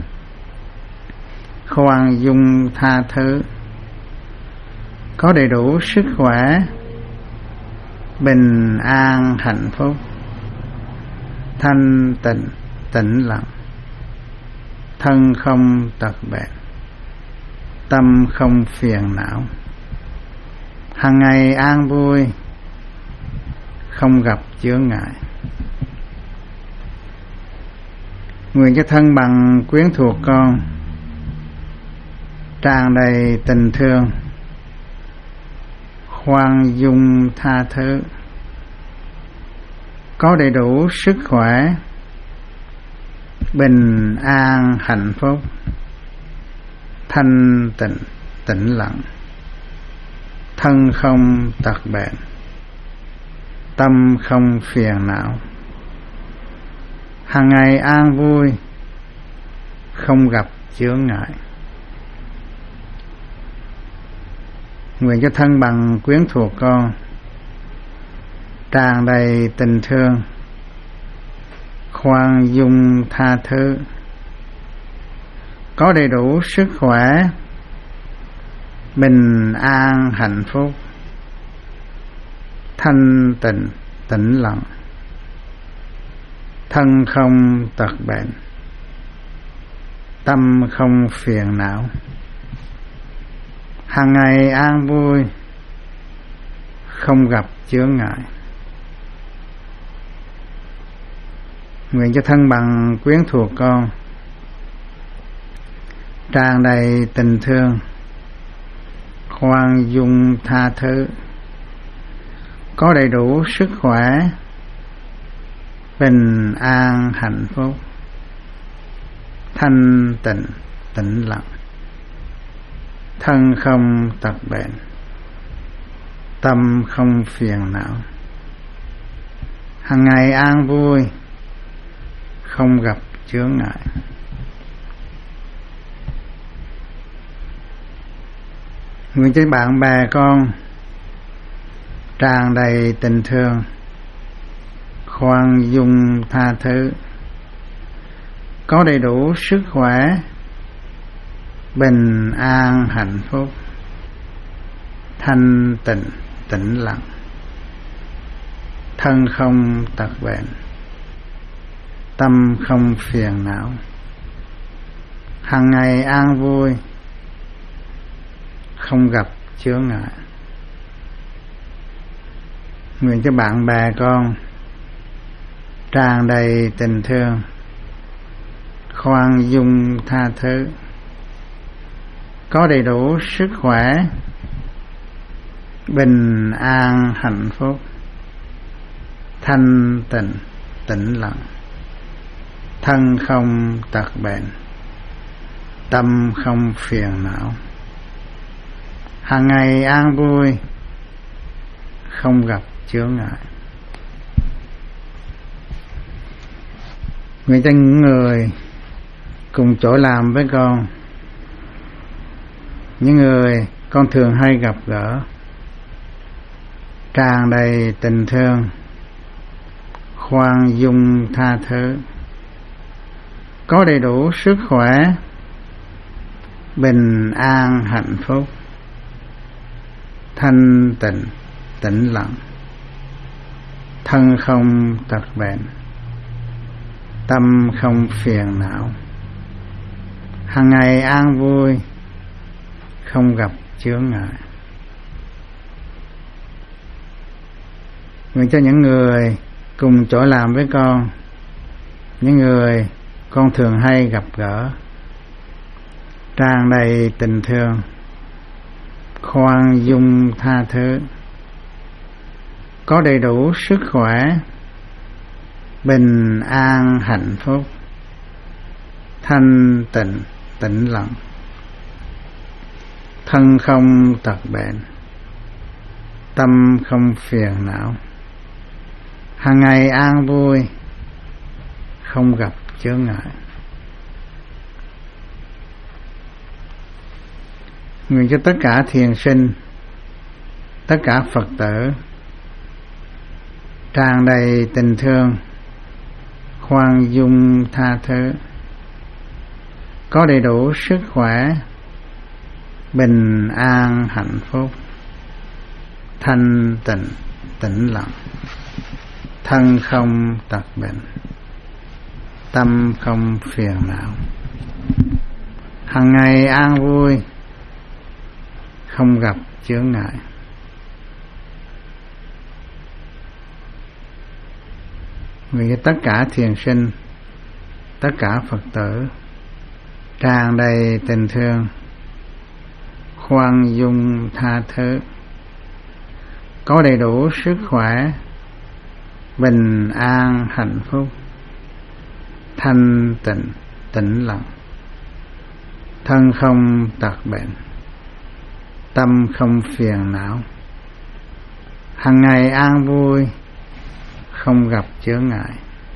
khoan dung tha thứ, có đầy đủ sức khỏe, bình an hạnh phúc, thanh tịnh tĩnh lặng, thân không tật bệnh, tâm không phiền não, hàng ngày an vui, không gặp chướng ngại. Nguyện cho thân bằng quyến thuộc con tràn đầy tình thương, khoan dung tha thứ, có đầy đủ sức khỏe, bình an hạnh phúc, thanh tịnh tĩnh lặng, thân không tật bệnh, tâm không phiền não, hàng ngày an vui, không gặp chướng ngại. Nguyện cho thân bằng quyến thuộc con tràn đầy tình thương, khoan dung tha thứ, có đầy đủ sức khỏe, bình an hạnh phúc, thanh tịnh tĩnh lặng, thân không tật bệnh, tâm không phiền não, hàng ngày an vui, không gặp chướng ngại. Nguyện cho thân bằng quyến thuộc con tràn đầy tình thương, khoan dung tha thứ, có đầy đủ sức khỏe, bình an hạnh phúc, thanh tịnh tĩnh lặng, thân không tật bệnh, tâm không phiền não, hàng ngày an vui, không gặp chướng ngại. Nguyện cho bạn bè con tràn đầy tình thương, khoan dung tha thứ, có đầy đủ sức khỏe, bình an hạnh phúc, thanh tịnh tĩnh lặng, thân không tật bệnh, tâm không phiền não, hàng ngày an vui, không gặp chướng ngại. Nguyện cho bạn bè con tràn đầy tình thương, khoan dung tha thứ, có đầy đủ sức khỏe, bình an hạnh phúc, thanh tịnh tĩnh lặng, thân không tật bệnh, tâm không phiền não, hàng ngày an vui, không gặp chướng ngại. Nguyện cho những người cùng chỗ làm với con, những người con thường hay gặp gỡ, tràn đầy tình thương, khoan dung tha thứ, có đầy đủ sức khỏe, bình an hạnh phúc, thanh tịnh tĩnh lặng, thân không tật bệnh, tâm không phiền não, hàng ngày an vui, không gặp chướng ngại. Nguyện cho những người cùng chỗ làm với con, những người con thường hay gặp gỡ, tràn đầy tình thương, khoan dung tha thứ, có đầy đủ sức khỏe, bình an hạnh phúc, thanh tịnh tĩnh lặng, thân không tật bệnh, tâm không phiền não, hàng ngày an vui, không gặp chướng ngại. Nguyện cho tất cả thiền sinh, tất cả Phật tử tràn đầy tình thương, khoan dung tha thứ, có đầy đủ sức khỏe, bình an hạnh phúc, thanh tịnh tĩnh lặng, thân không tật bệnh, tâm không phiền não, hàng ngày an vui, không gặp chướng ngại. Nguyện tất cả thiền sinh, tất cả Phật tử tràn đầy tình thương, khoan dung tha thứ, có đầy đủ sức khỏe, bình an hạnh phúc, thanh tịnh tĩnh lặng, thân không tật bệnh, tâm không phiền não, hàng ngày an vui, không gặp chướng ngại.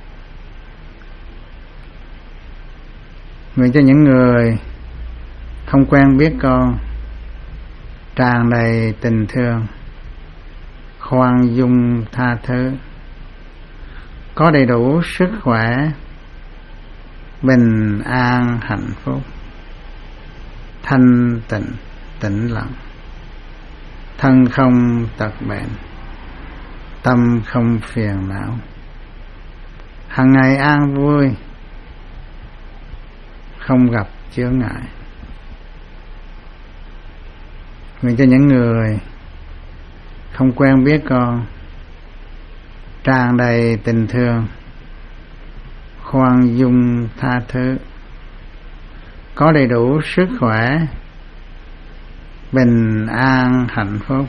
Nguyện cho những người không quen biết con tràn đầy tình thương, khoan dung tha thứ, có đầy đủ sức khỏe, bình an hạnh phúc, thanh tịnh tĩnh lặng, thân không tật bệnh, tâm không phiền não, hàng ngày an vui, không gặp chướng ngại. Nguyện cho những người không quen biết con tràn đầy tình thương, khoan dung tha thứ, có đầy đủ sức khỏe, bình an hạnh phúc,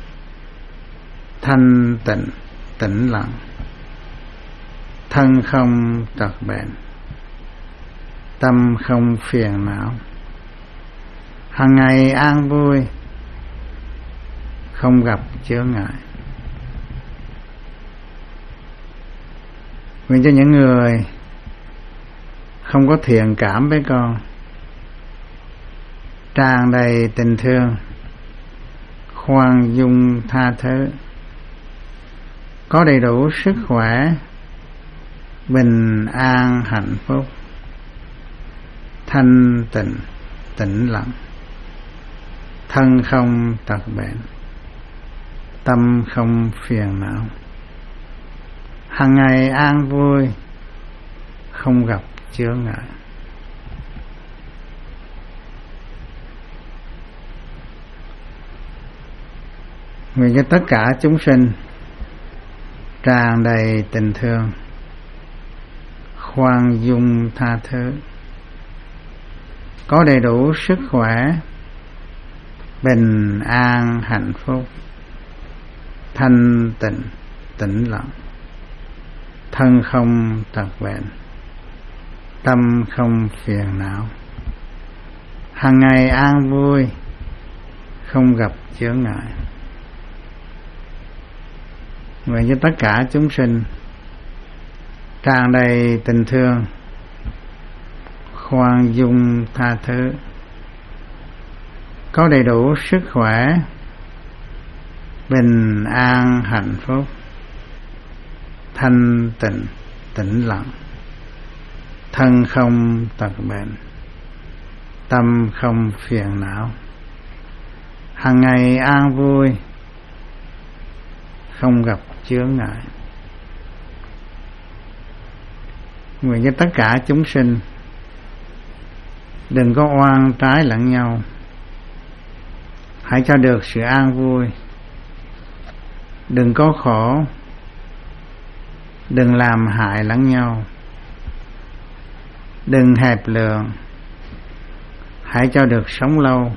thanh tịnh tĩnh lặng, thân không tật bệnh, tâm không phiền não, hàng ngày an vui, không gặp chướng ngại. Nguyện cho những người không có thiện cảm với con tràn đầy tình thương, khoan dung tha thứ, có đầy đủ sức khỏe, bình an hạnh phúc, thanh tịnh, tĩnh lặng, thân không tật bệnh, tâm không phiền não, hàng ngày an vui, không gặp chướng ngại. Nguyện cho tất cả chúng sinh tràn đầy tình thương, khoan dung tha thứ, có đầy đủ sức khỏe, bình an hạnh phúc, thanh tịnh tĩnh lặng, thân không tật bệnh, tâm không phiền não, hàng ngày an vui, không gặp chướng ngại. Nguyện cho tất cả chúng sinh tràn đầy tình thương, khoan dung tha thứ, có đầy đủ sức khỏe, bình an hạnh phúc, thanh tịnh tĩnh lặng, thân không tật bệnh, tâm không phiền não, hàng ngày an vui, không gặp chướng ngại. Nguyện cho tất cả chúng sinh đừng có oan trái lẫn nhau, hãy cho được sự an vui, đừng có khổ, đừng làm hại lẫn nhau, đừng hẹp lượng, hãy cho được sống lâu,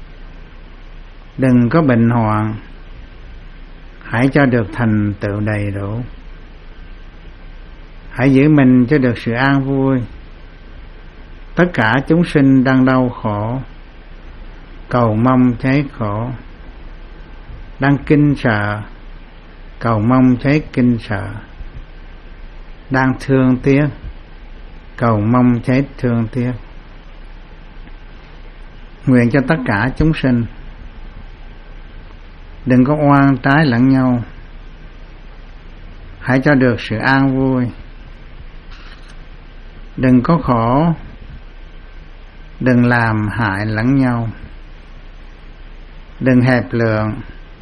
đừng có bệnh hoạn, hãy cho được thành tựu đầy đủ, hãy giữ mình cho được sự an vui. Tất cả chúng sinh đang đau khổ, cầu mong cháy khổ, đang kinh sợ, cầu mong cháy kinh sợ, đang thương tiếc, cầu mong cháy thương tiếc. Nguyện cho tất cả chúng sinh đừng có oan trái lẫn nhau, hãy cho được sự an vui, đừng có khổ, đừng làm hại lẫn nhau, đừng hẹp lượng,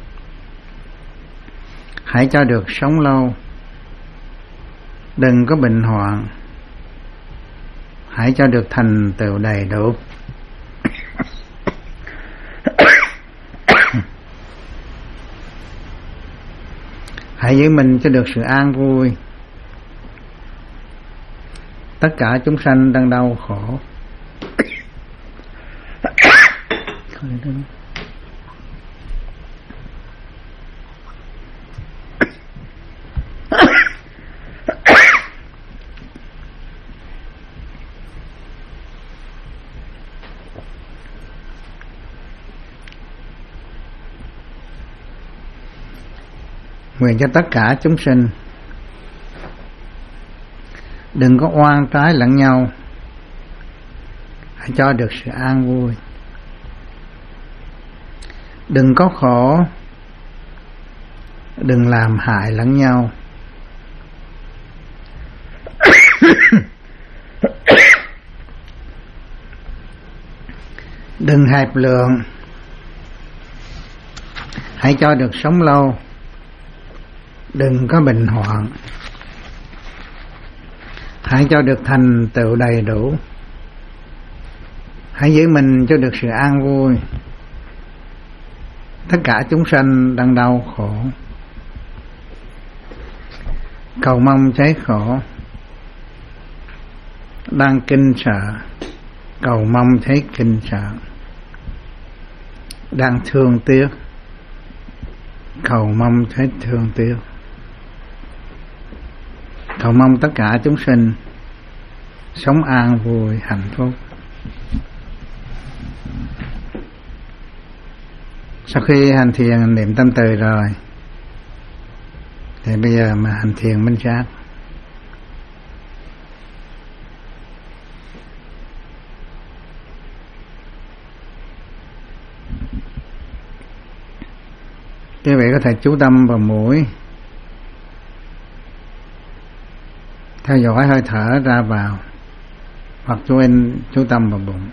hãy cho được sống lâu, đừng có bệnh hoạn, hãy cho được thành tựu đầy đủ. Hãy giữ mình cho được sự an vui. Tất cả chúng sanh đang đau khổ, nguyện cho tất cả chúng sinh đừng có oan trái lẫn nhau, hãy cho được sự an vui, đừng có khổ, đừng làm hại lẫn nhau, đừng hẹp lượng, hãy cho được sống lâu, đừng có bệnh hoạn, hãy cho được thành tựu đầy đủ, hãy giữ mình cho được sự an vui. Tất cả chúng sanh đang đau khổ, cầu mong cháy khổ, đang kinh sợ, cầu mong thấy kinh sợ, đang thương tiếc, cầu mong thấy thương tiếc. Cầu mong tất cả chúng sinh sống an vui hạnh phúc. Sau khi hành thiền niệm tâm từ rồi thì bây giờ mà hành thiền minh sát. Quý vị có thể chú tâm vào mũi, theo dõi hơi thở ra vào, hoặc chú in chú tâm vào bụng.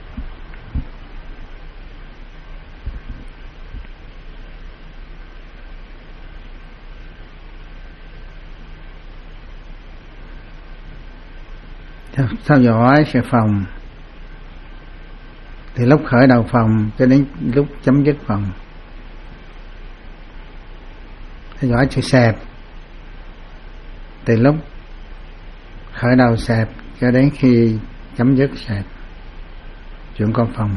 Theo dõi sự phòng từ lúc khởi đầu phòng cho đến lúc chấm dứt phòng. Theo dõi sự xẹp từ lúc khởi đầu xẹp cho đến khi chấm dứt xẹp, chuyển con phòng.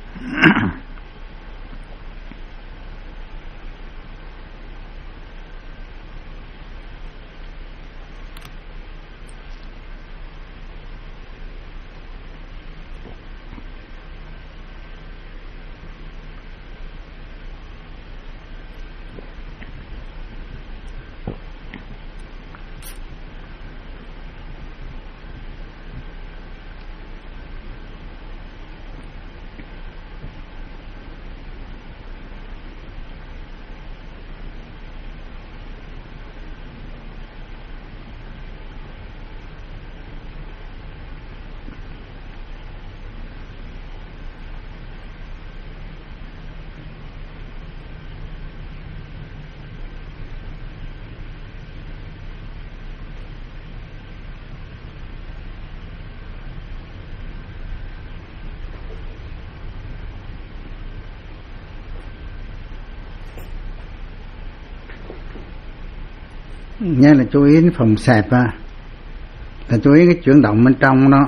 Nhớ là chú ý đến phòng xẹp á, là chú ý cái chuyển động bên trong đó,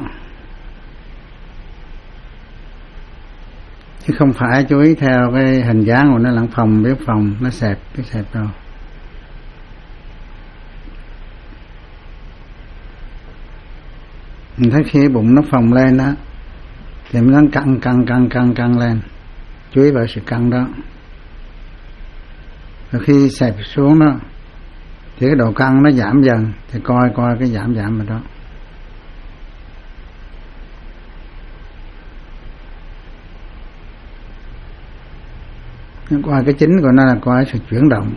chứ không phải chú ý theo cái hình dáng của nó là phòng biết phòng nó xẹp biết xẹp đâu. Mình thấy khi bụng nó phồng lên đó thì nó căng căng căng căng căng lên, chú ý vào sự căng đó. Rồi khi xẹp xuống đó thì cái độ căng nó giảm dần, thì coi coi cái giảm giảm ở đó. Coi cái chính của nó là coi sự chuyển động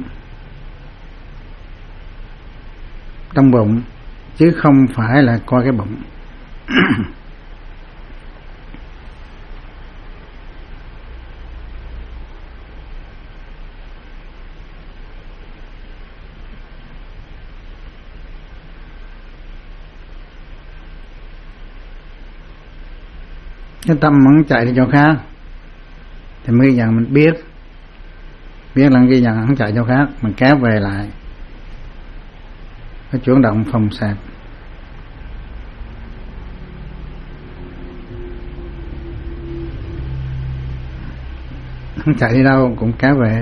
trong bụng, chứ không phải là coi cái bụng. Cái tâm vẫn chạy đi chỗ khác thì mới dần mình biết biết là ghi nhận hắn chạy chỗ khác, mình kéo về lại cái chuyển động phòng xẹp. Hắn chạy đi đâu cũng kéo về.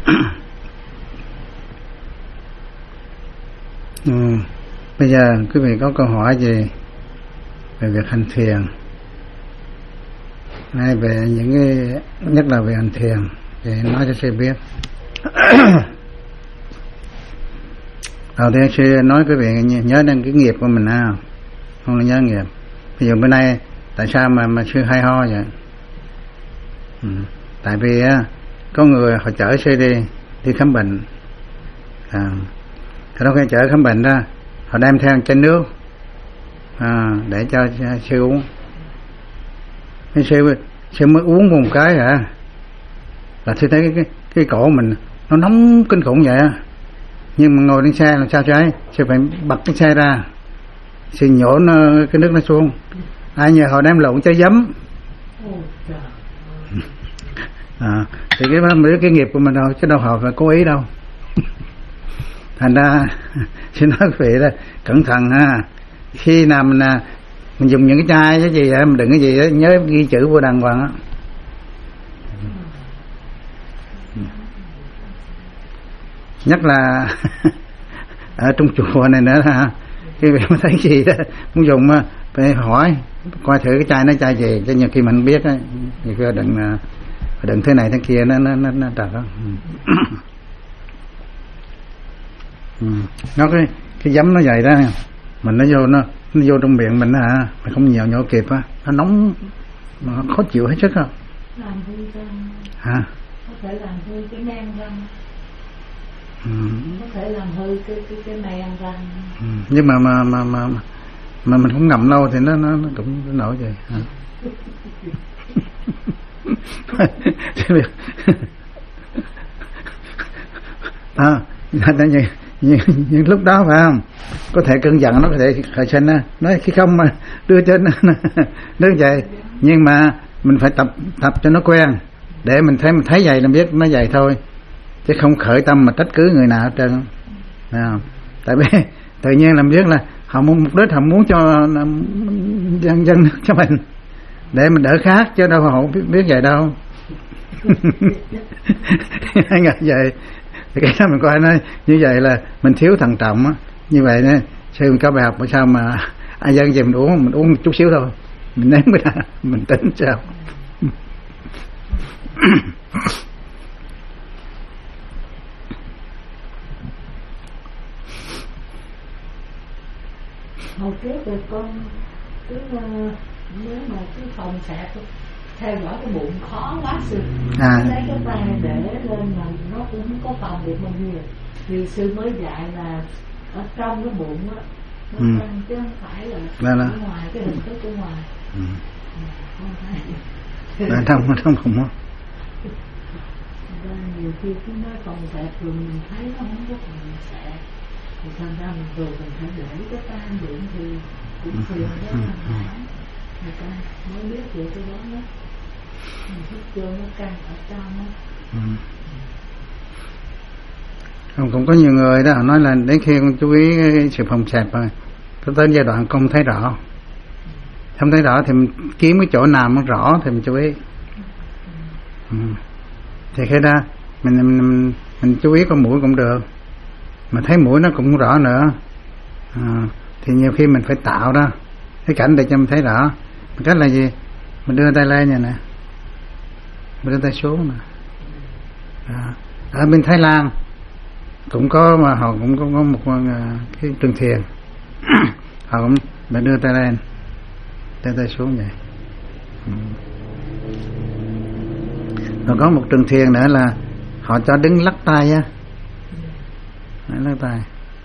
ừ. Bây giờ quý vị có câu hỏi gì về việc hành thiền, hay về những cái, nhất là về hành thiền thì nói cho sư biết. Đầu tiên sư nói quý vị nhớ đến cái nghiệp của mình nào, không là nhớ nghiệp. Ví dụ bữa nay tại sao mà mà sư hay ho vậy? Ừ. Tại vì á có người họ chở sư đi đi khám bệnh, à, đó khi chở khám bệnh ra họ đem theo chén nước à, để cho sư uống. Cái sư sư mới uống một cái hả là sư thấy cái, cái cái cổ mình nó nóng kinh khủng vậy á. Nhưng mà ngồi trên xe làm sao chứ ấy, sư phải bật cái xe ra, sư nhổ nó, cái nước nó xuống. Ai nhờ họ đem lộn trái giấm à, thì cái đó mới cái nghiệp của mình đâu, chứ đâu họ phải cố ý đâu. Thành ra sư nói quý vị đó cẩn thận ha, khi nào mình mình dùng những cái chai cái gì á, mình đừng cái gì đó, nhớ ghi chữ vô đàng hoàng á. Nhất là ở trong chùa này nữa ha, khi mà thấy gì đó muốn dùng phải hỏi coi thử cái chai nó chai gì, cho nhiều khi mình biết á, nhiều khi đừng đừng thế này thế kia nó nó nó, nó trật đó. Ừ. Nó cái cái giấm nó dày đó, mình nó vô nó nó vô trong miệng mình hả, mình không nhiều nhổ kịp á, nó nóng nó khó chịu hết sức á. Làm hư răng. Hả? Có thể làm hư cái men răng. Ừ. Có thể làm hư cái cái cái men răng. Ừ. Nhưng mà mà mà mà mà mình không ngậm lâu thì nó nó, nó cũng nổi vậy. Hả? À, những, những, những lúc đó phải không, có thể cơn giận nó có thể khởi sinh á, nói khi không mà đưa trên nó vậy. Nhưng mà mình phải tập tập cho nó quen, để mình thấy mình thấy vậy là biết nó vậy thôi, chứ không khởi tâm mà trách cứ người nào hết trơn. À, tại vì tự nhiên làm biết là họ muốn mục đích họ muốn cho dân dân nước cho mình để mình đỡ khác, chứ đâu họ biết, biết vậy đâu. Hay ngờ vậy thì cái đó mình coi nói như vậy là mình thiếu thận trọng á. Như vậy nè, sư các bài học bởi sao mà ai dân gì mình uống, mình uống một chút xíu thôi, mình nếm cái đó mình tính sao. Hồi trước thì con cứ nếu mà cái phòng xẹp theo dõi cái bụng khó quá sư, à. Lấy cái tay để lên mà nó cũng không có phòng được bao nhiêu, thì sư mới dạy là ở trong cái bụng á nó ừ. Tăng, chứ không phải là ở ngoài cái hình thức ở ngoài. Ừ. Không phải là trong trong bụng á. Nhiều khi cứ nói phòng xẹp rồi mình thấy nó không có phòng xẹp, thì thành ra mình rồi mình phải để cái tay điện thì cũng phiền đó là phải người ta mới biết được cái đó đó. Mình thích vô nó căng ở trong đó. Ừ. Không, cũng có nhiều người đó họ nói là đến khi con chú ý sự phòng xẹp rồi, tới giai đoạn không thấy rõ, không thấy rõ thì mình kiếm cái chỗ nào nó rõ thì mình chú ý. Ừ. Thì khi đó mình, mình mình chú ý con mũi cũng được, mà thấy mũi nó cũng rõ nữa. À, thì nhiều khi mình phải tạo ra cái cảnh để cho mình thấy rõ. Cách là gì? Mình đưa tay lên vậy nè, mình đưa tay xuống nè. À, ở bên Thái Lan cũng có, mà họ cũng có, có một cái trường thiền họ cũng mình đưa tay lên, đưa tay xuống vậy. Ừ. Rồi có một trường thiền nữa là họ cho đứng lắc tay á, lắc tay.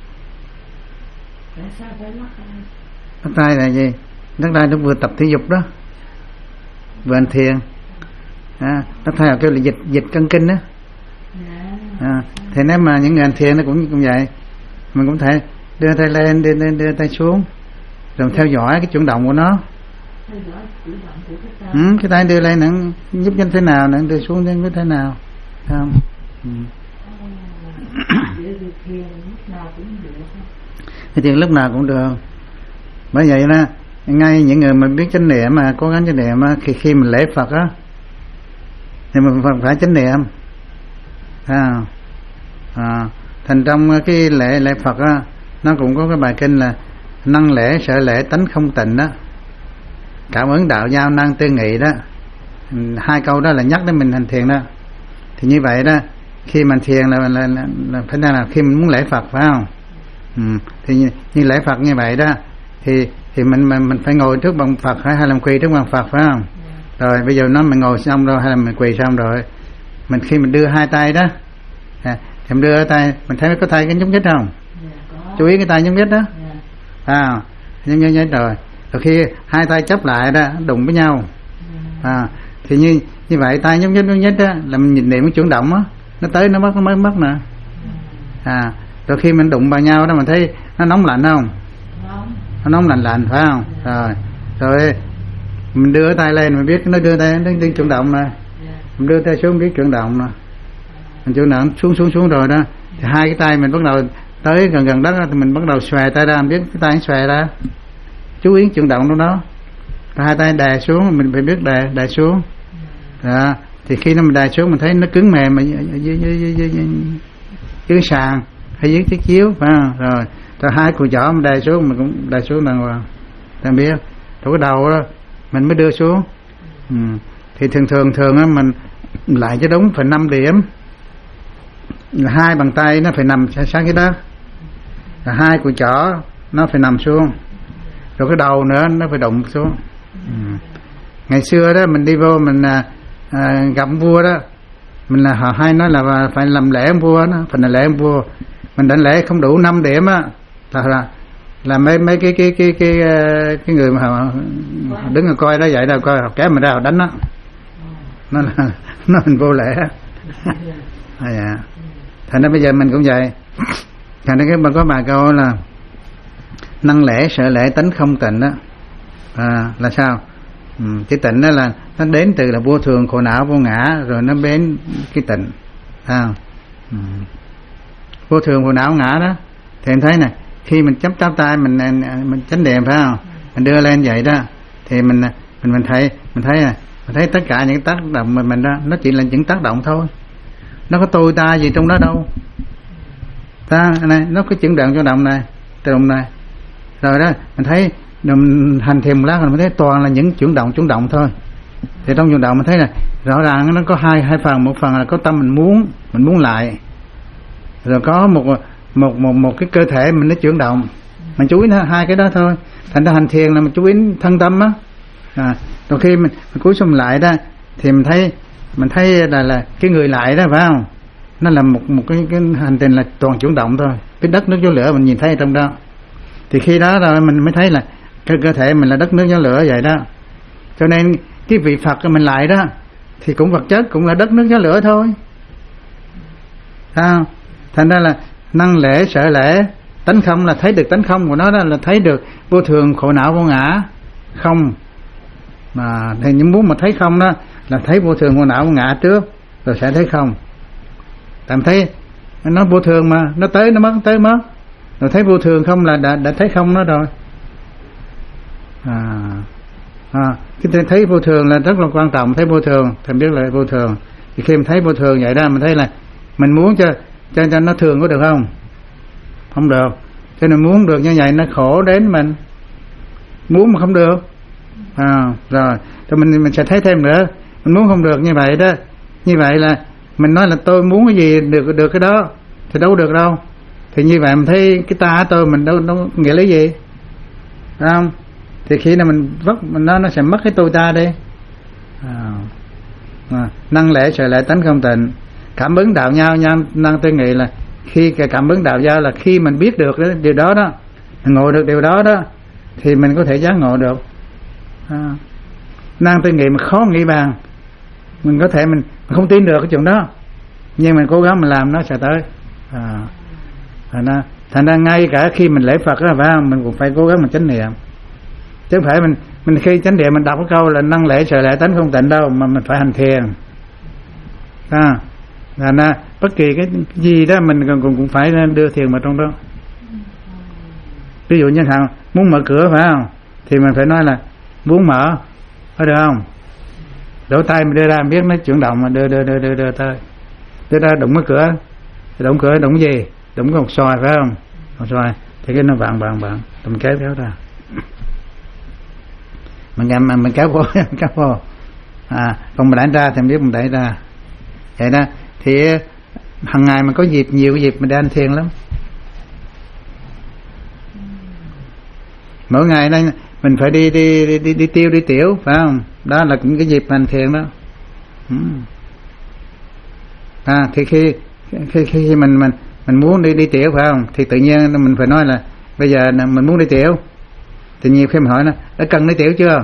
Lắc tay là gì? Lắc tay nó vừa tập thể dục đó, vừa hành thiền. À, lắc tay là kêu là dịch dịch cân kinh đó. À, thì nếu mà những người hành thiền nó cũng cũng vậy, mình cũng thể đưa tay lên, đưa, đưa, đưa tay xuống, rồi theo dõi cái chuyển động của nó. Ừ, cái tay đưa lên nó giúp như thế nào, nó đưa xuống như thế nào, thấy không? Ừ. Thì thiền lúc nào cũng được. Bởi vậy đó, ngay những người mà biết chánh niệm mà cố gắng chánh niệm á, khi khi mình lễ Phật á thì mình phải chánh niệm. À, À, thành trong cái lễ lễ Phật á, nó cũng có cái bài kinh là năng lễ sợ lễ tánh không tịnh đó, cảm ứng đạo giao năng tư nghị đó. Hai câu đó là nhắc đến mình hành thiền đó. Thì như vậy đó, khi mình thiền là, là, là, là phải là khi mình muốn lễ Phật phải không? Ừ. Thì như, như lễ Phật như vậy đó, thì thì mình mình mình phải ngồi trước bằng Phật hay hay làm quỳ trước bằng Phật phải không? Rồi bây giờ nó mình ngồi xong rồi hay là mình quỳ xong rồi, mình khi mình đưa hai tay đó, à, thì mình đưa tay, mình thấy có tay cái nhúc nhích không? Chú ý cái tay nhúc nhích đó. À, nhúc nhích rồi. Rồi khi hai tay chấp lại đó đụng với nhau, à, thì như như vậy tay nhúc nhích nhúc nhích đó là mình nhìn niệm cái chuyển động á, nó tới nó mất nó mới mất nè. À, rồi khi mình đụng vào nhau đó mình thấy nó nóng lạnh không? Nó nóng lạnh lạnh phải không? Rồi, rồi mình đưa tay lên mình biết nó đưa tay nó đi chuyển động nè, mình đưa tay xuống biết chuyển động nè, mình chuyển động xuống xuống xuống rồi đó, thì hai cái tay mình bắt đầu tới gần gần đất đó, thì mình bắt đầu xòe tay ra, mình biết cái tay nó xòe ra, chú ý chuyển động trong đó. Rồi hai tay đè xuống mình phải biết đè đè xuống, đó. Thì khi nó mình đè xuống mình thấy nó cứng mềm mà dưới dưới dưới dưới dưới sàn hay dưới chiếc chiếu phải không? Rồi rồi hai cùi chỏ mình đè xuống mình cũng đè xuống đàng hoàng, ta biết. Rồi cái đầu đó mình mới đưa xuống. Ừ. Thì thường thường thường á mình lại cho đúng phải năm điểm, hai bàn tay nó phải nằm sát cái đất, rồi hai cùi chỏ nó phải nằm xuống, rồi cái đầu nữa nó phải đụng xuống. Ừ. Ngày xưa đó mình đi vô mình à, à, gặp vua đó, mình là họ hay nói là phải làm lễ ông vua đó, phải là lễ ông vua, mình đánh lễ không đủ năm điểm á là là là mấy mấy cái cái cái cái cái, cái người mà họ đứng ở coi đó vậy đâu coi họ kéo mình ra họ đánh đó, nó là nó mình vô lễ. À, dạ. Thành ra bây giờ mình cũng vậy. Thành ra cái mà có bài câu là năng lễ sợ lễ tánh không tịnh đó, à, là sao? Ừ, cái tịnh đó là nó đến từ là vô thường khổ não vô ngã, rồi nó đến cái tịnh, à, ừ. Vô thường khổ não ngã đó thì em thấy này, khi mình chắp chắp tay mình mình chánh niệm phải không, mình đưa lên vậy đó thì mình mình mình thấy mình thấy à mình thấy tất cả những tác động mình mình đó nó chỉ là những tác động thôi, nó có tôi ta gì trong đó đâu. Ta này nó có chuyển động chuyển động này tự động này, rồi đó mình thấy mình hành thiền một lát rồi mình thấy toàn là những chuyển động chuyển động thôi. Thì trong chuyển động mình thấy là rõ ràng nó có hai hai phần, một phần là có tâm mình muốn mình muốn lại, rồi có một một một một cái cơ thể mình nó chuyển động, mình chú ý hai cái đó thôi. Thành ra hành thiền là mình chú ý thân tâm á, à, rồi khi mình, mình cúi xuống lại đó thì mình thấy mình thấy là là cái người lại đó phải không, nó là một một cái, cái hành trình là toàn chuyển động thôi, cái đất nước gió lửa mình nhìn thấy trong đó. Thì khi đó rồi mình mới thấy là cái cơ thể mình là đất nước gió lửa vậy đó. Cho nên cái vị Phật của mình lại đó thì cũng vật chất cũng là đất nước gió lửa thôi, à, thành ra là năng lễ sợ lễ tánh không là thấy được tánh không của nó, đó là thấy được vô thường khổ não vô ngã không. Mà thì những muốn mà thấy không đó là thấy vô thường khổ não vô ngã trước rồi sẽ thấy không. Tại thấy nó vô thường mà nó tới nó mất tới mất, rồi thấy vô thường không là đã, đã thấy không nó rồi. À, à, cái thấy vô thường là rất là quan trọng. Thấy vô thường thì biết là vô thường. Thì khi mình thấy vô thường vậy đó mình thấy là mình muốn cho cho cho nó thường có được không? Không được. Cho nên muốn được như vậy nó khổ đến mình, muốn mà không được. À, rồi rồi mình mình sẽ thấy thêm nữa, mình muốn không được như vậy đó, như vậy là mình nói là tôi muốn cái gì được được cái đó thì đâu được đâu. Thì như vậy mình thấy cái ta tôi mình đâu đâu nghĩa lý gì, phải không? Thì khi nào mình vấp mình nó nó sẽ mất cái tôi ta đi. À, à, năng lễ sợ lễ tánh không tịnh. Cảm ứng đạo nhau nhau năng tư nghị là khi cái cảm ứng đạo giao là khi mình biết được đó, điều đó đó, ngộ được điều đó đó thì mình có thể giác ngộ được. À, năng tư nghị mà khó nghĩ bàn, mình có thể mình, mình không tin được cái chuyện đó, nhưng mình cố gắng mình làm nó sẽ tới. À, thành ra thành ra ngay cả khi mình lễ Phật đó phải không, mình cũng phải cố gắng mình chánh niệm, chứ không phải mình mình khi chánh niệm mình đọc cái câu là năng lễ sợ lễ tánh không tịnh đâu, mà mình phải hành thiền. À, thành ra bất kỳ cái gì đó mình cũng cũng phải đưa thiền vào trong đó. Ví dụ như thằng muốn mở cửa phải không, thì mình phải nói là muốn mở, có được không? Đổ tay mình đưa ra mình biết nó chuyển động mà đưa đưa đưa đưa đưa tới, đưa ra đụng cái cửa đóng cửa đóng gì, đóng cái một xoài phải không, một xoài thì cái nó vặn vặn vặn, mình kéo kéo ra, mình ngậm mình kéo vô kéo vô, à còn mình đẩy ra thì mình biết mình đẩy ra, vậy đó thì hàng ngày mình có dịp nhiều dịp mình đi ăn thiền lắm, mỗi ngày đây mình phải đi đi đi đi, đi tiêu đi tiểu phải không, đó là những cái dịp hành thiền đó. À thì khi khi khi mình mình mình muốn đi đi tiểu phải không, thì tự nhiên mình phải nói là bây giờ mình muốn đi tiểu, thì nhiều khi mình hỏi là đã cần đi tiểu chưa,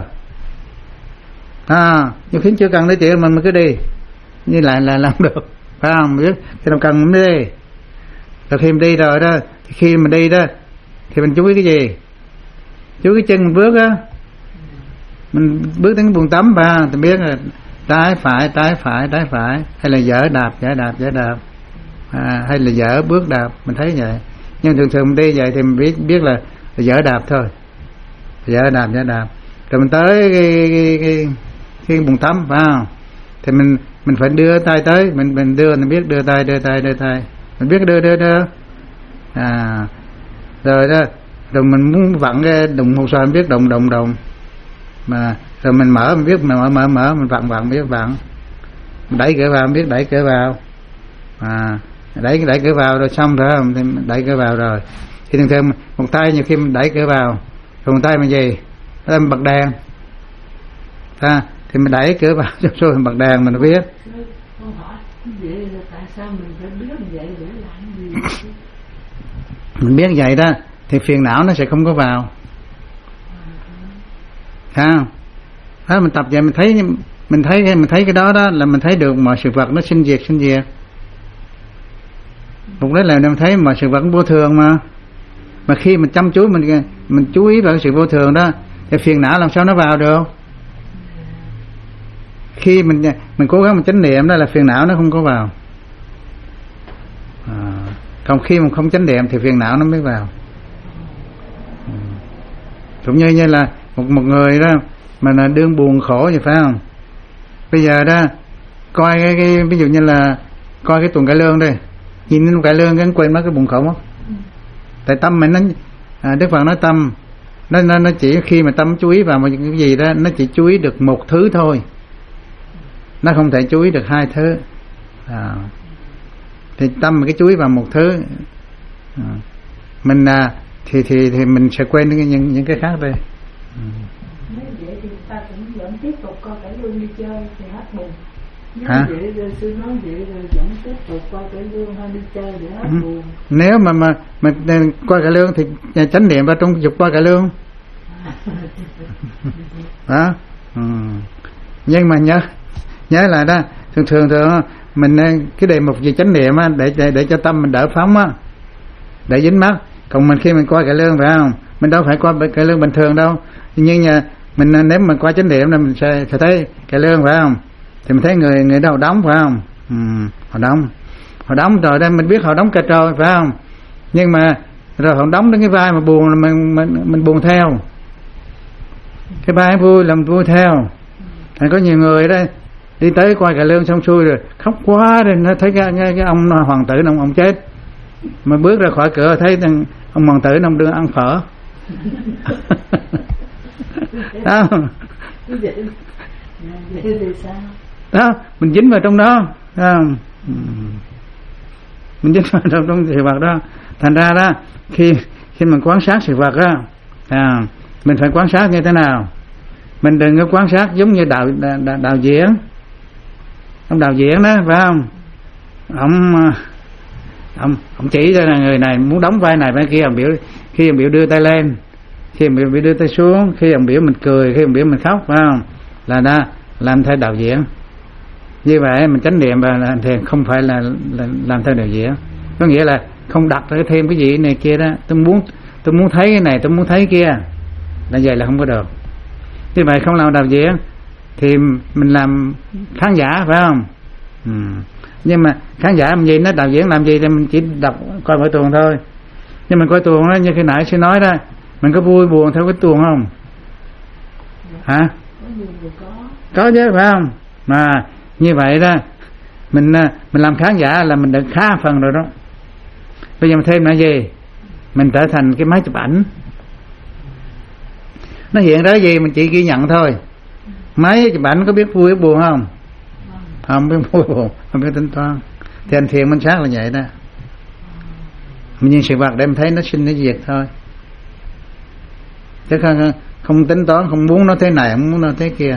à nhiều khi chưa cần đi tiểu mình mình cứ đi như lại là làm được phải không, biết khi nào cần mình đi, rồi khi mình đi rồi đó thì khi mình đi đó thì mình chú ý cái gì, chú ý cái chân mình bước á, mình bước đến cái buồng tắm phải không, thì biết là trái phải trái phải trái phải, hay là dở đạp dở đạp dở đạp, à, hay là dở bước đạp, mình thấy vậy. Nhưng thường thường mình đi vậy thì mình biết biết là, là dở đạp thôi, dở đạp dở đạp, rồi mình tới cái cái, cái, cái buồng tắm phải không, thì mình mình phải đưa tay tới, mình mình đưa, mình biết đưa tay đưa tay đưa tay, mình biết đưa đưa đưa, à rồi đó, rồi mình muốn vặn cái đồng hồ xoay, mình biết đồng đồng đồng, mà rồi mình mở mình biết mình mở mở mở mình vặn vặn biết vặn, mình đẩy cửa vào mình biết đẩy cửa vào, à đẩy đẩy cửa vào rồi xong rồi thì mình đẩy cửa vào rồi, thì thường thường một tay nhiều khi mình đẩy cửa vào, rồi một tay mình gì, đó mình bật đèn, à thì mình đẩy cửa vào cho rồi mình bật đèn mình biết. Con hỏi vậy là tại sao mình phải biết vậy để làm gì? Mình biết vậy đó thì phiền não nó sẽ không có vào, ha, đó, mình tập vậy mình thấy mình thấy mình thấy cái đó đó là mình thấy được mọi sự vật nó sinh diệt sinh diệt, một đấy là mình thấy mọi sự vật vô thường mà, mà khi mình chăm chú mình mình chú ý vào sự vô thường đó thì phiền não làm sao nó vào được, khi mình mình cố gắng mình chánh niệm đó là phiền não nó không có vào, à, còn khi mình không chánh niệm thì phiền não nó mới vào. Cũng như như là một một người đó mà là đương buồn khổ vậy phải không, bây giờ đó coi cái, cái ví dụ như là coi cái tuần cải lương đây, nhìn tuần cải lương cái quên mất cái buồn khổ mất, tại tâm mình nó, à, Đức Phật nói tâm nó, nó nó chỉ khi mà tâm chú ý vào một cái gì đó nó chỉ chú ý được một thứ thôi, nó không thể chú ý được hai thứ, à, thì tâm mình cái chú ý vào một thứ, à, mình à, thì thì thì mình sẽ quên những những, những cái khác đây. Nếu vậy thì ta cũng vẫn tiếp tục coi cải lương đi chơi thì hết buồn. Nếu hả? Vậy rồi sư nói vậy rồi vẫn tiếp tục coi cải lương hay đi chơi để hết ừ. buồn. Nếu mà mà mình coi cải lương thì chánh niệm vào trong dục coi cải lương, đó. Ừ. Nhưng mà nhớ nhớ lại đó, thường thường thường mình cái đề mục gì chánh niệm á, để, để để cho tâm mình đỡ phóng á, để dính mắt. Còn mình khi mình coi cải lương phải không, mình đâu phải coi cải lương bình thường đâu, nhưng mà mình nếu mình qua chánh niệm là mình sẽ, sẽ thấy cải lương phải không, thì mình thấy người người đâu đóng phải không, ừ, họ đóng họ đóng rồi đây mình biết họ đóng cà trôi phải không, nhưng mà rồi họ đóng đến cái vai mà buồn là mình mình mình buồn theo, cái vai vui làm vui theo. Thành có nhiều người đây đi tới coi cải lương xong xuôi rồi khóc quá rồi, nó thấy cái, cái, cái ông hoàng tử ông ông chết, mà bước ra khỏi cửa thấy thằng ông hoàng tử ông đưa ăn phở. Đó. Đó mình dính vào trong đó, đó. Mình dính vào trong trong sự vật đó, thành ra đó khi khi mình quan sát sự vật đó, à, mình phải quan sát như thế nào, mình đừng có quan sát giống như đạo đạo, đạo diễn, ông đạo diễn đó phải không, ông ông ông chỉ ra là người này muốn đóng vai này vai kia, ông biểu khi ông biểu đưa tay lên, khi ông biểu, biểu đưa tay xuống, khi ông biểu mình cười, khi ông biểu mình khóc phải không, là đó làm theo đạo diễn. Như vậy mình chánh niệm và thì không phải là, là làm theo đạo diễn, có nghĩa là không đặt thêm cái gì này kia đó, tôi muốn tôi muốn thấy cái này, tôi muốn thấy cái kia, là vậy là không có được. Như vậy không làm đạo diễn thì mình làm khán giả phải không, ừ. Nhưng mà khán giả làm gì, nó đạo diễn làm gì thì mình chỉ đọc coi mỗi tuồng thôi. Nhưng mình coi tuồng đó, như khi nãy sư nói đó, mình có vui buồn theo cái tuồng không? Hả? Có chứ phải không? Mà như vậy đó mình mình làm khán giả là mình được khá phần rồi đó. Bây giờ mình thêm là gì? Mình trở thành cái máy chụp ảnh. Nó hiện ra gì mình chỉ ghi nhận thôi. Máy chụp ảnh có biết vui biết buồn không? Không biết vui buồn, không biết tính toán. Thì hành thiền minh sát là vậy đó. Mình nhìn sự vật để mình thấy nó sinh nó diệt thôi, chứ không, không tính toán, không muốn nó thế này, không muốn nó thế kia.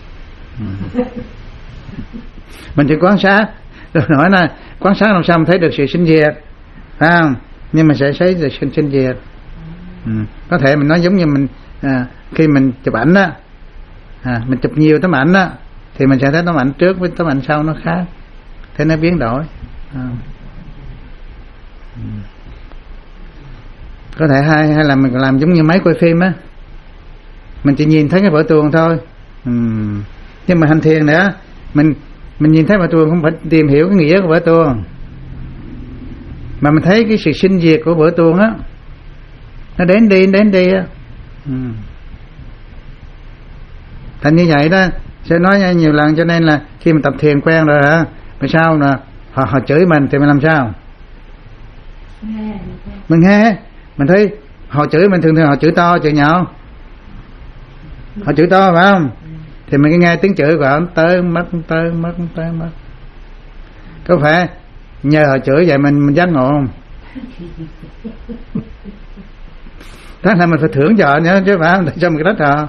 Mình chỉ quan sát. Rồi nói là quan sát làm sao mình thấy được sự sinh diệt, phải không? Nhưng mà sẽ thấy được sinh sinh diệt. Ừ. Có thể mình nói giống như mình à, khi mình chụp ảnh đó, à, mình chụp nhiều tấm ảnh đó, thì mình sẽ thấy tấm ảnh trước với tấm ảnh sau nó khác, thế nó biến đổi. À. Ừ. Có thể hay hay là mình làm giống như máy quay phim á, mình chỉ nhìn thấy cái vở tuồng thôi. Ừ. Nhưng mà hành thiền nữa, mình mình nhìn thấy vở tuồng không phải tìm hiểu cái nghĩa của vở tuồng, mà mình thấy cái sự sinh diệt của vở tuồng á, nó đến đi đến đi á. Ừ. Thành như vậy đó, sẽ nói nhiều lần, cho nên là khi mình tập thiền quen rồi hả, rồi sao là họ họ chửi mình thì mình làm sao? Nghe. Mình nghe, mình thấy họ chửi mình, thường thường họ chửi to chửi nhỏ, họ chửi to phải không? Thì mình cứ nghe tiếng chửi của họ tới mất tới mất tới mất. Có phải nhờ họ chửi vậy mình mình giác ngộ không? Đó là mình phải thưởng cho họ nhớ chứ phải không? Để cho mình cái đất họ.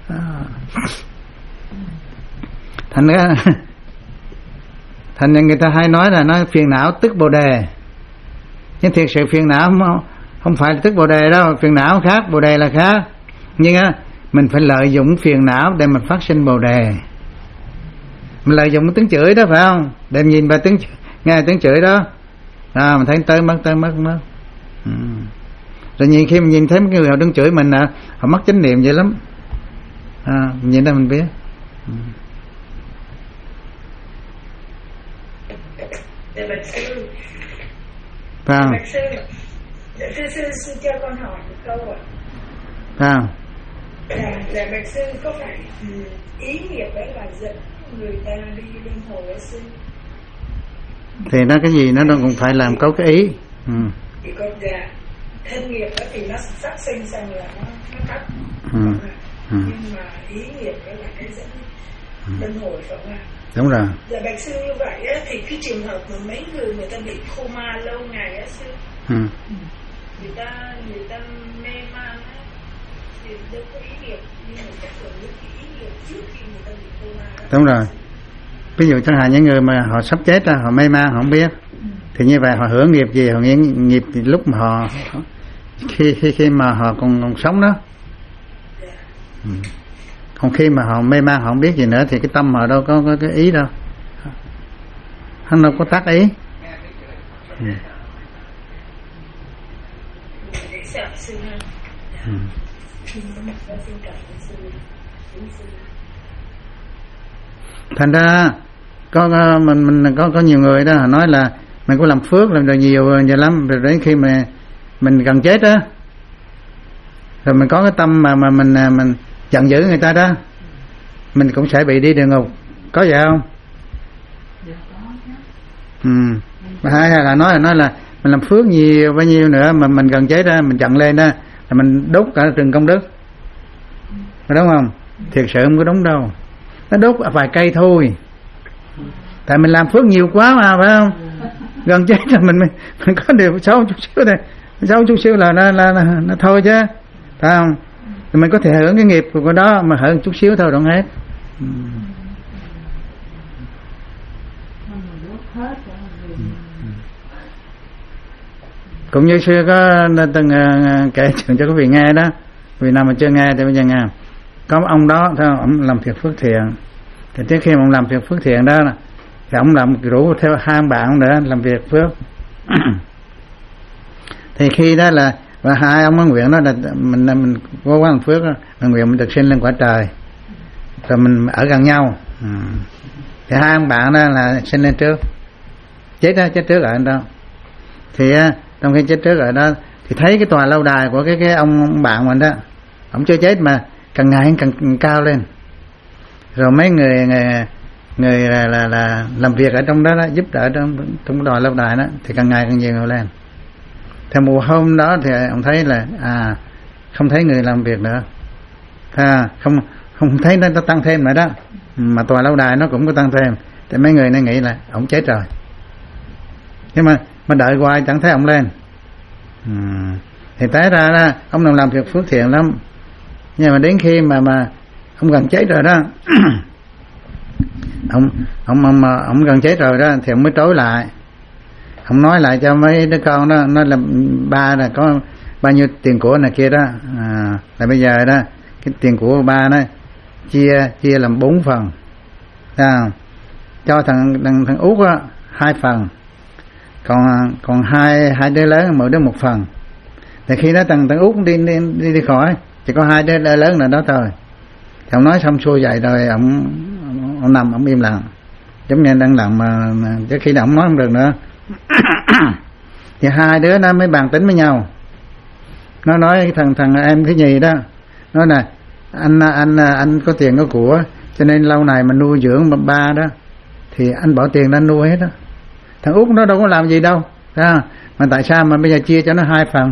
Thành ra thành ra người ta hay nói là nó phiền não tức bồ đề, nhưng thiệt sự phiền não không, không phải là tức bồ đề đâu. Phiền não khác, bồ đề là khác. Nhưng á, mình phải lợi dụng phiền não để mình phát sinh bồ đề. Mình lợi dụng tiếng chửi đó phải không, để nhìn vào tiếng nghe tiếng chửi đó, à, mình thấy tới mất tới mất mất. Ừ. Rồi nhìn khi mình nhìn thấy mấy người họ đứng chửi mình à, họ mất chánh niệm vậy lắm. À, mình nhìn ra mình biết. Ừ. Dạ bạch sư. Phải không? Bạch sư, dạ thưa sư, sư cho con hỏi một câu ạ. Phải không? Dạ, dạ bạch sư, có phải ý nghiệp ấy là dẫn người ta đi luân hồi ấy sư? Thì nó cái gì nó đâu cũng phải làm có cái ý. Ừ. Thì còn dạ thân nghiệp đó thì nó phát sinh xong là nó nó tắt. Ừ. Ừ. Nhưng mà ý nghiệp đó là cái dẫn luân hồi phải không ạ? Đúng rồi. Dạ bạch sư, như vậy á, thì cái trường hợp mà mấy người người ta bị coma lâu ngày á sư, ừ. người ta người ta mê man á, thì đâu có ý nghiệp, nhưng mà chắc là những cái ý nghiệp trước khi người ta bị coma đó. Đúng rồi. Ví dụ chẳng hạn những người mà họ sắp chết ra, họ mê man họ không biết, ừ. thì như vậy họ hưởng nghiệp gì? Họ nghiệp, nghiệp thì lúc mà họ khi khi khi mà họ còn, còn sống đó. Yeah. Ừ. Còn khi mà họ mê man họ không biết gì nữa thì cái tâm họ đâu có, có cái ý đâu, hắn đâu có tác ý. Ừ. Ừ. Thành ra có, có mình mình có có nhiều người đó họ nói là mình có làm phước làm được nhiều nhiều lắm, rồi đến khi mà mình gần chết á, rồi mình có cái tâm mà mà mình mình giận dữ người ta đó, mình cũng sẽ bị đi địa ngục, có vậy không? Ừ. Hay là nói là nói là mình làm phước nhiều bao nhiêu nữa mà mình gần chết đó, mình giận lên đó là mình đốt cả rừng công đức, đúng không? Thiệt sự không có đúng đâu, nó đốt vài cây thôi, tại mình làm phước nhiều quá mà phải không? Gần chết là mình mình, mình có điều xấu chút xíu này, xấu chút xíu là nó là, là, là, nó thôi chứ, phải không? Thì mình có thể hưởng cái nghiệp của đó mà hưởng chút xíu thôi, don't hết. Ừ. Cũng như xưa có từng uh, kể chuyện cho quý vị nghe đó, vì nào mà chưa nghe thì bây giờ nghe. Có ông đó, theo ông làm việc phước thiện, thì trước khi ông làm việc phước thiện đó, thì ông làm rủ theo hai bạn nữa làm việc phước. Thì khi đó là và hai ông có nguyện đó là mình mình có quán phước đó, mình nguyện mình được sinh lên quả trời, rồi mình ở gần nhau. Ừ. Thì hai ông bạn đó là sinh lên trước, chết đó chết trước ở đó. Thì trong khi chết trước ở đó thì thấy cái tòa lâu đài của cái cái ông, ông bạn mình đó, ông chưa chết mà càng ngày càng, càng cao lên. Rồi mấy người người, người là, là là làm việc ở trong đó, đó giúp đỡ trong trong tòa lâu đài đó thì càng ngày càng nhiều lên. Thì một hôm đó thì ông thấy là à không thấy người làm việc nữa, à, không không thấy nó, nó tăng thêm nữa đó, mà tòa lâu đài nó cũng có tăng thêm. Thì mấy người này nghĩ là ông chết rồi, nhưng mà mà đợi hoài chẳng thấy ông lên. Ừ. Thì té ra đó ông nào làm việc phước thiện lắm, nhưng mà đến khi mà mà ông gần chết rồi đó ông ông ông ông gần chết rồi đó thì ông mới trối lại. Ông nói lại cho mấy đứa con đó, nói là ba là có bao nhiêu tiền của này kia đó, à, là bây giờ đó cái tiền của ba đó chia chia làm bốn phần, à, cho thằng thằng, thằng út á hai phần, còn còn hai hai đứa lớn mỗi đứa một phần. Thì khi đó thằng thằng út đi đi đi, đi khỏi, chỉ có hai đứa lớn là đó thôi. Thì ông nói xong xuôi vậy rồi ông ông, ông nằm ông im lặng, giống như đang nằm mà, mà chứ khi nào ông nói không được nữa. Thì hai đứa nó mới bàn tính với nhau. Nó nói thằng thằng em thứ nhì đó, nói là anh anh anh có tiền có của, cho nên lâu này mà nuôi dưỡng ba đó thì anh bỏ tiền ra nuôi hết đó. Thằng út nó đâu có làm gì đâu, à, mà tại sao mà bây giờ chia cho nó hai phần?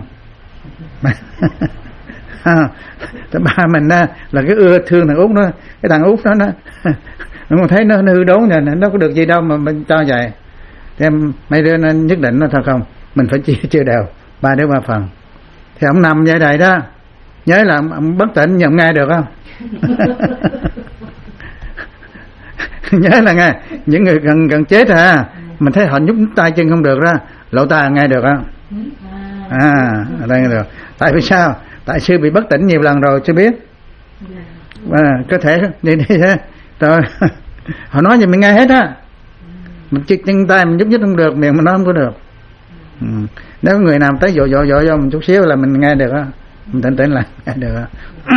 Ba mình đó, là cái ưa thương thằng út đó, cái thằng út đó nó nó thấy nó, nó hư đốn rồi, nó có được gì đâu mà mình cho vậy. Thì mấy đứa nó nhất định nó thôi không, mình phải chia chia đều ba đứa ba phần. Thì ông nằm vậy này đó, nhớ là ông bất tỉnh nhưng ông nghe được không? Nhớ là nghe những người gần gần chết à, mình thấy họ nhúc tay chân không được đó, lỗ tai nghe được không? À, đây nghe được. Tại vì sao? Tại sư bị bất tỉnh nhiều lần rồi chưa biết, à, có thể đi đi thế rồi họ nói gì mình nghe hết á, mình chích chân tay mình giúp giúp không được, miệng mình nói không có được. Ừ. Nếu người nào tới dỗ dỗ dỗ cho một chút xíu là mình nghe được á, mình tỉnh tỉnh lại nghe được á.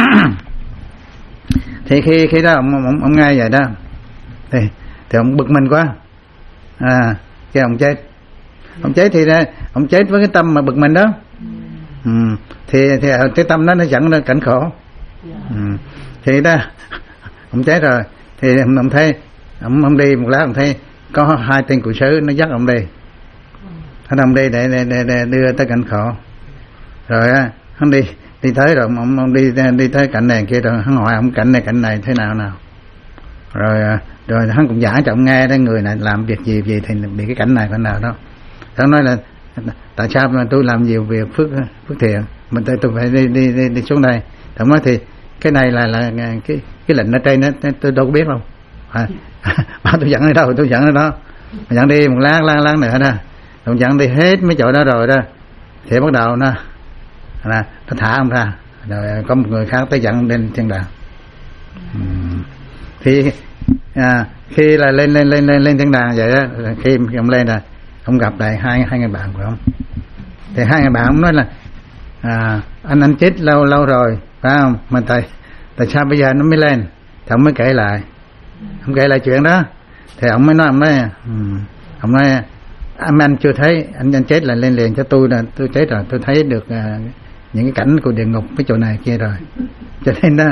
Thì khi khi đó ông, ông, ông nghe vậy đó thì thì ông bực mình quá, à cái ông chết. Ông chết thì ra ông chết với cái tâm mà bực mình đó. Ừ. thì thì cái tâm đó nó dẫn đến cảnh khổ. Ừ. Thì đó ông chết rồi thì ông thấy ông, ông đi một lát ông thấy có hai tên cụ sứ nó dắt ông đi, ông đi để, để, để, để đưa tới cảnh khổ. Rồi á hắn đi đi tới rồi ông, ông đi đi tới cảnh này kia rồi hắn hỏi ông cảnh này cảnh này thế nào nào. Rồi rồi hắn cũng giải cho ông nghe đó, người này làm việc gì gì thì bị cái cảnh này cảnh nào đó. Hắn nói là tại sao mà tôi làm nhiều việc phước phước thiện mình tôi tôi phải đi đi đi, đi xuống đây. Ông nói thì cái này là là cái cái lệnh ở trên đó tôi đâu có biết đâu. À, à, tôi dẫn ở đâu tôi dẫn ở đó, mà dẫn đi một lát lát lát nữa đó, ông dẫn đi hết mấy chỗ đó rồi đó thì bắt đầu nó là nó thả ông ra, rồi có một người khác tới dẫn lên thiên đàng. uhm. Thì à, khi là lên lên lên lên lên thiên đàng vậy đó, khi ông lên là ông gặp lại hai hai người bạn của ông. Thì hai người bạn ông nói là à, anh anh chết lâu lâu rồi phải không, mà tại tại sao bây giờ nó mới lên? Thì ông mới kể lại, ông kể lại chuyện đó. Thì ông mới nói ông nói um, ông nói anh anh chưa thấy anh anh chết là lên liền cho tôi, là tôi chết rồi tôi thấy được uh, những cái cảnh của địa ngục cái chỗ này kia rồi, cho nên đó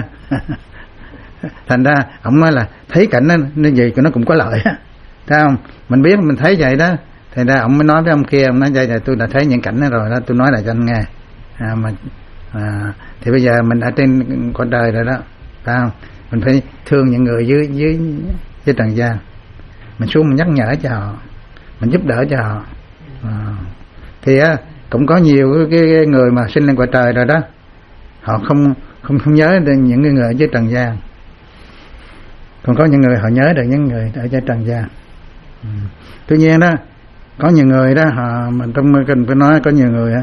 thành ra ông nói là thấy cảnh nó như gì nó cũng có lợi á, thấy không? Mình biết mình thấy vậy đó, thì ra ông mới nói với ông kia, ông nói vậy là tôi đã thấy những cảnh đó rồi đó, tôi nói lại cho anh nghe. À, mà à, thì bây giờ mình ở trên con đời rồi đó, phải không? Mình phải thương những người dưới dưới dưới trần gian, mình xuống mình nhắc nhở cho họ, mình giúp đỡ cho họ. À, thì á cũng có nhiều cái, cái người mà sinh lên cõi trời rồi đó, họ không không không nhớ được những người ở dưới trần gian, còn có những người họ nhớ được những người ở dưới trần gian. Ừ. Tuy nhiên đó có nhiều người đó họ mình trong cần phải nói có nhiều người á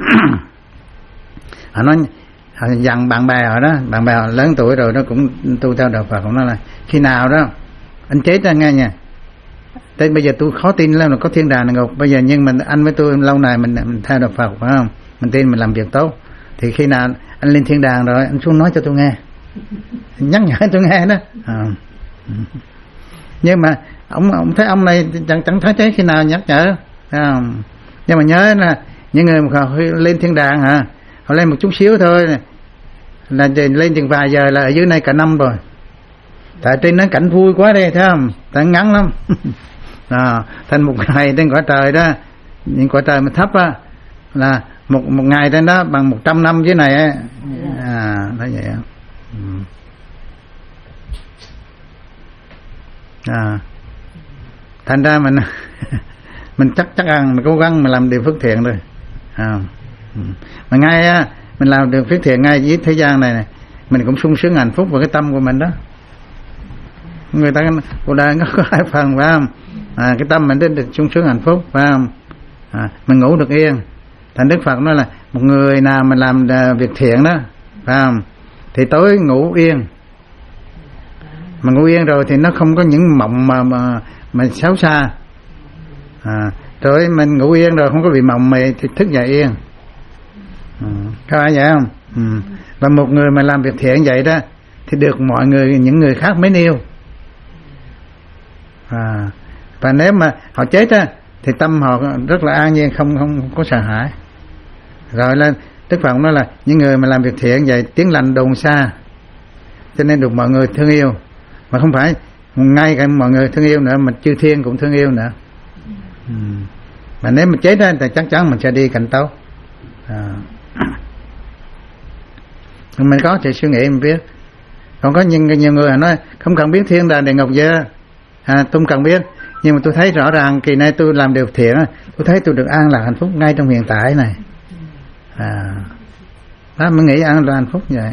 họ nói họ dặn bạn bè họ đó, bạn bè họ lớn tuổi rồi nó cũng tu theo đạo Phật, cũng nói là khi nào đó anh chết ra nghe nha, tới bây giờ tôi khó tin lắm là có thiên đàng này ngục, bây giờ nhưng mình anh với tôi lâu này mình, mình theo đạo Phật phải không, mình tin mình làm việc tốt, thì khi nào anh lên thiên đàng rồi anh xuống nói cho tôi nghe, nhắc nhở tôi nghe đó. À. Nhưng mà ông ông thấy ông này chẳng chẳng thấy thế khi nào nhắc nhở, phải không? Nhưng mà nhớ là những người mà họ lên thiên đàng hả, họ lên một chút xíu thôi là lên chừng vài giờ là ở dưới này cả năm rồi, tại trên nó cảnh vui quá đây thấy không, tại ngắn lắm. À, thành một ngày trên cõi trời đó, những cõi trời mà thấp á là một một ngày trên đó bằng một trăm năm dưới này á. À nói vậy á. Ừ. À thành ra mình mình chắc chắc ăn, mình cố gắng mình làm điều phước thiện rồi. À. Ừ. Mà ngay á mình làm điều phước thiện ngay với thế gian này, này mình cũng sung sướng hạnh phúc vào cái tâm của mình đó. Người ta cuộc đời nó có hai phần phải không? À, cái tâm mình được sung sướng hạnh phúc phải không? À, mình ngủ được yên. Thành Đức Phật nói là một người nào mà làm việc thiện đó phải không, thì tối ngủ yên. Mà ngủ yên rồi thì nó không có những mộng mà mà, mà xấu xa. À, rồi mình ngủ yên rồi không có bị mộng mị thì thức dậy yên. À, các bạn vậy không? Ừ. Và một người mà làm việc thiện vậy đó thì được mọi người, những người khác mến yêu. À, và nếu mà họ chết á thì tâm họ rất là an nhiên, không không, không có sợ hãi. Rồi lên Đức Phật nói là những người mà làm việc thiện vậy tiếng lành đồn xa, cho nên được mọi người thương yêu. Mà không phải ngay cả mọi người thương yêu nữa mà chư thiên cũng thương yêu nữa. Ừ. Mà nếu mà chết á thì chắc chắn mình sẽ đi cạnh tốt. À. Mình có thể suy nghĩ mình biết. Còn có nhiều, nhiều người nói không cần biết thiên đàng địa ngục gì, à, tôi không cần biết, nhưng mà tôi thấy rõ ràng kỳ này tôi làm điều thiện, tôi thấy tôi được an lạc hạnh phúc ngay trong hiện tại này. À, đó mình nghĩ an lạc hạnh phúc vậy.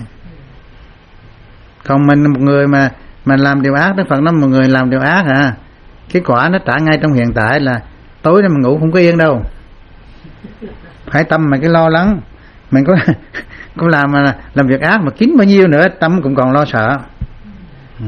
Còn mình một người mà mà làm điều ác, Đức Phật nói một người làm điều ác à, cái quả nó trả ngay trong hiện tại là tối nay mình ngủ không có yên đâu. Phải tâm mà cái lo lắng, mình có có làm mà làm việc ác mà kín bao nhiêu nữa tâm cũng còn lo sợ. Ừ.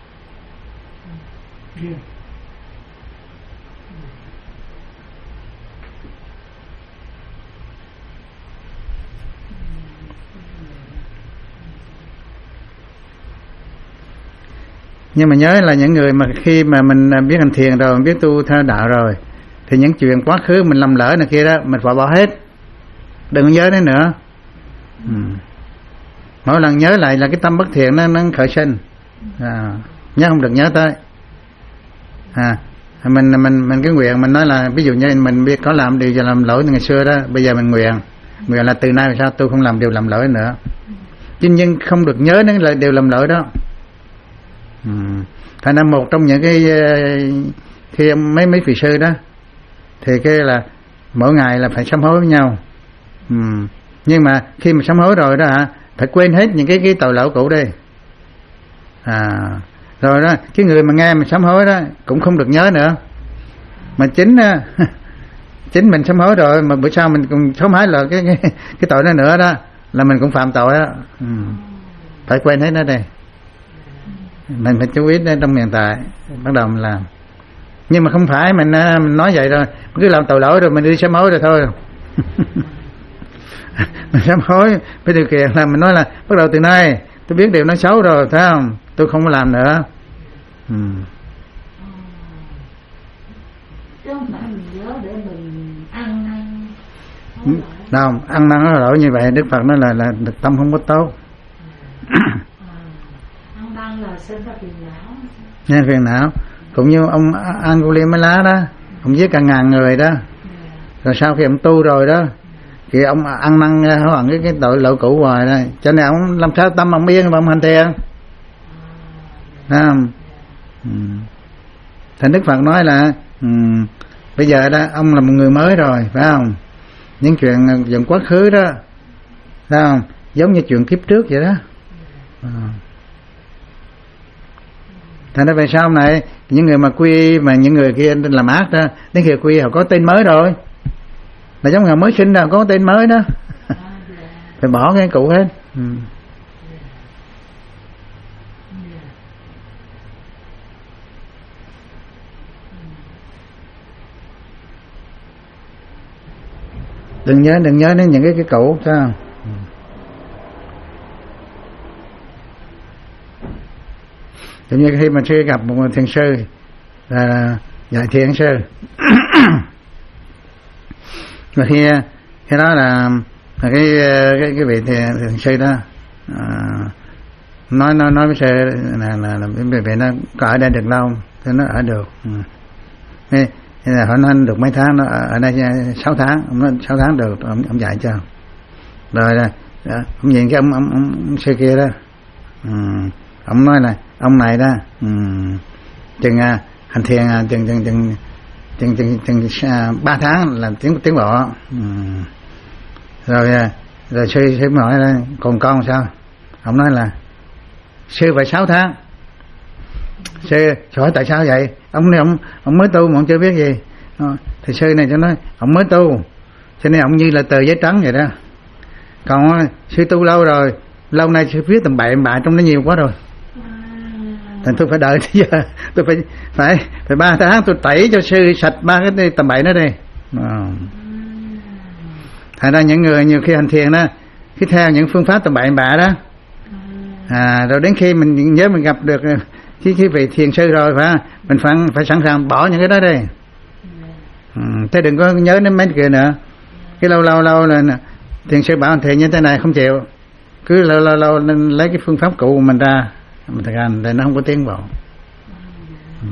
Nhưng mà nhớ là những người mà khi mà mình biết hành thiền rồi, mình biết tu theo đạo rồi, thì những chuyện quá khứ mình làm lỡ này kia đó mình phải bỏ hết, đừng nhớ đến nữa. Ừ. Mỗi lần nhớ lại là cái tâm bất thiện nó, nó khởi sinh. À, nhớ không được nhớ tới. À, mình mình mình cái nguyện mình nói là ví dụ như mình biết có làm điều gì làm lỗi ngày xưa đó, bây giờ mình nguyện nguyện là từ nay sao tôi không làm điều làm lỗi nữa. Nhưng nhưng không được nhớ đến lời điều làm lỗi đó. Ừ. Thành ra một trong những cái khi mấy mấy vị sư đó thì cái là mỗi ngày là phải sám hối với nhau. Ừ. Nhưng mà khi mà sám hối rồi đó hả, phải quên hết những cái cái tội lỗi cũ đi. À, rồi đó cái người mà nghe mình sám hối đó cũng không được nhớ nữa. Mà chính chính mình sám hối rồi mà bữa sau mình cũng sám hối là cái cái cái tội đó nữa đó là mình cũng phạm tội đó. Ừ. Phải quên hết nó đi. Mình phải chú ý đến trong hiện tại, bắt đầu mình làm. Nhưng mà không phải mình mình nói vậy rồi cứ làm tội lỗi rồi mình đi sám hối rồi thôi. Mình sám hối với điều kiện là mình nói là bắt đầu từ nay tôi biết điều nó xấu rồi phải không, tôi không có làm nữa. Ừ. Chứ không phải mình nhớ để mình ăn ăn đâu, ăn năn hối lỗi như vậy Đức Phật nói là là tâm không có tốt. Ăn năn là sinh ra phiền não. Nha, phiền não. Cũng như ông Angulimala đó, ông giết cả ngàn người đó. Rồi sau khi ông tu rồi đó thì ông ăn năn hối cái cái tội lỗi cũ hoài đó, cho nên ông làm sao tâm ông yên mà ông hành thiền. Thấy không? Ừ. Thành Đức Phật nói là ừ, bây giờ đó ông là một người mới rồi phải không? Những chuyện dòng quá khứ đó thấy không? Giống như chuyện kiếp trước vậy đó. À. Thành ra về sau này những người mà quy mà những người kia làm ác đó, đến khi quy họ có tên mới rồi, là giống người mới sinh ra có tên mới đó. Phải bỏ cái cũ hết. Ừ. Đừng nhớ đừng nhớ đến những cái cái cũ sao? Ừ. Giống như khi mà sư gặp một thiền sư là dạy thiền sư. Và khi cái đó là, là cái cái cái vị thiền, thiền sư đó à, nói nói nói với sư là là, là về về nó có ở đây được đâu, thì nó ở được. Ừ. Thì, Thế là hỏi anh được mấy tháng, nó ở đây sáu tháng, ông nói sáu tháng được, ông, ông dạy cho. Rồi là ông nhìn cái ông ông, ông, ông xe kia đó, ừ, ông nói là ông này đó, ừ, chừng uh, hành thiền uh, chừng chừng chừng chừng chừng chừng uh, ba tháng là tiến tiến bộ, ừ. Rồi uh, rồi sư sư hỏi là còn con sao? Ông nói là sư phải sáu tháng. Sư hỏi tại sao vậy? Ông này ông ông mới tu mà ông chưa biết gì. Ờ, thì sư này cho nói ông mới tu, cho nên ông như là tờ giấy trắng vậy đó. Còn sư tu lâu rồi, lâu nay sư viết tầm bậy bạ trong nó nhiều quá rồi. Thành tôi phải đợi bây giờ, tôi phải phải phải ba tháng tôi tẩy cho sư sạch ba cái tầm bậy đó đi. À. Thành ra những người nhiều khi hành thiền đó, khi theo những phương pháp tầm bậy bạ đó, à, rồi đến khi mình nhớ mình gặp được khi khi vị thiền sư rồi phải mình phải phải sẵn sàng bỏ những cái đó đi. Ừ, thế đừng có nhớ đến mấy kia nữa. Cái lâu lâu lâu là thiền sư bảo thiền như thế này không chịu, cứ lâu lâu lâu lấy cái phương pháp cũ của mình ra mình thực hành thì nó không có tiến bộ. Ừ.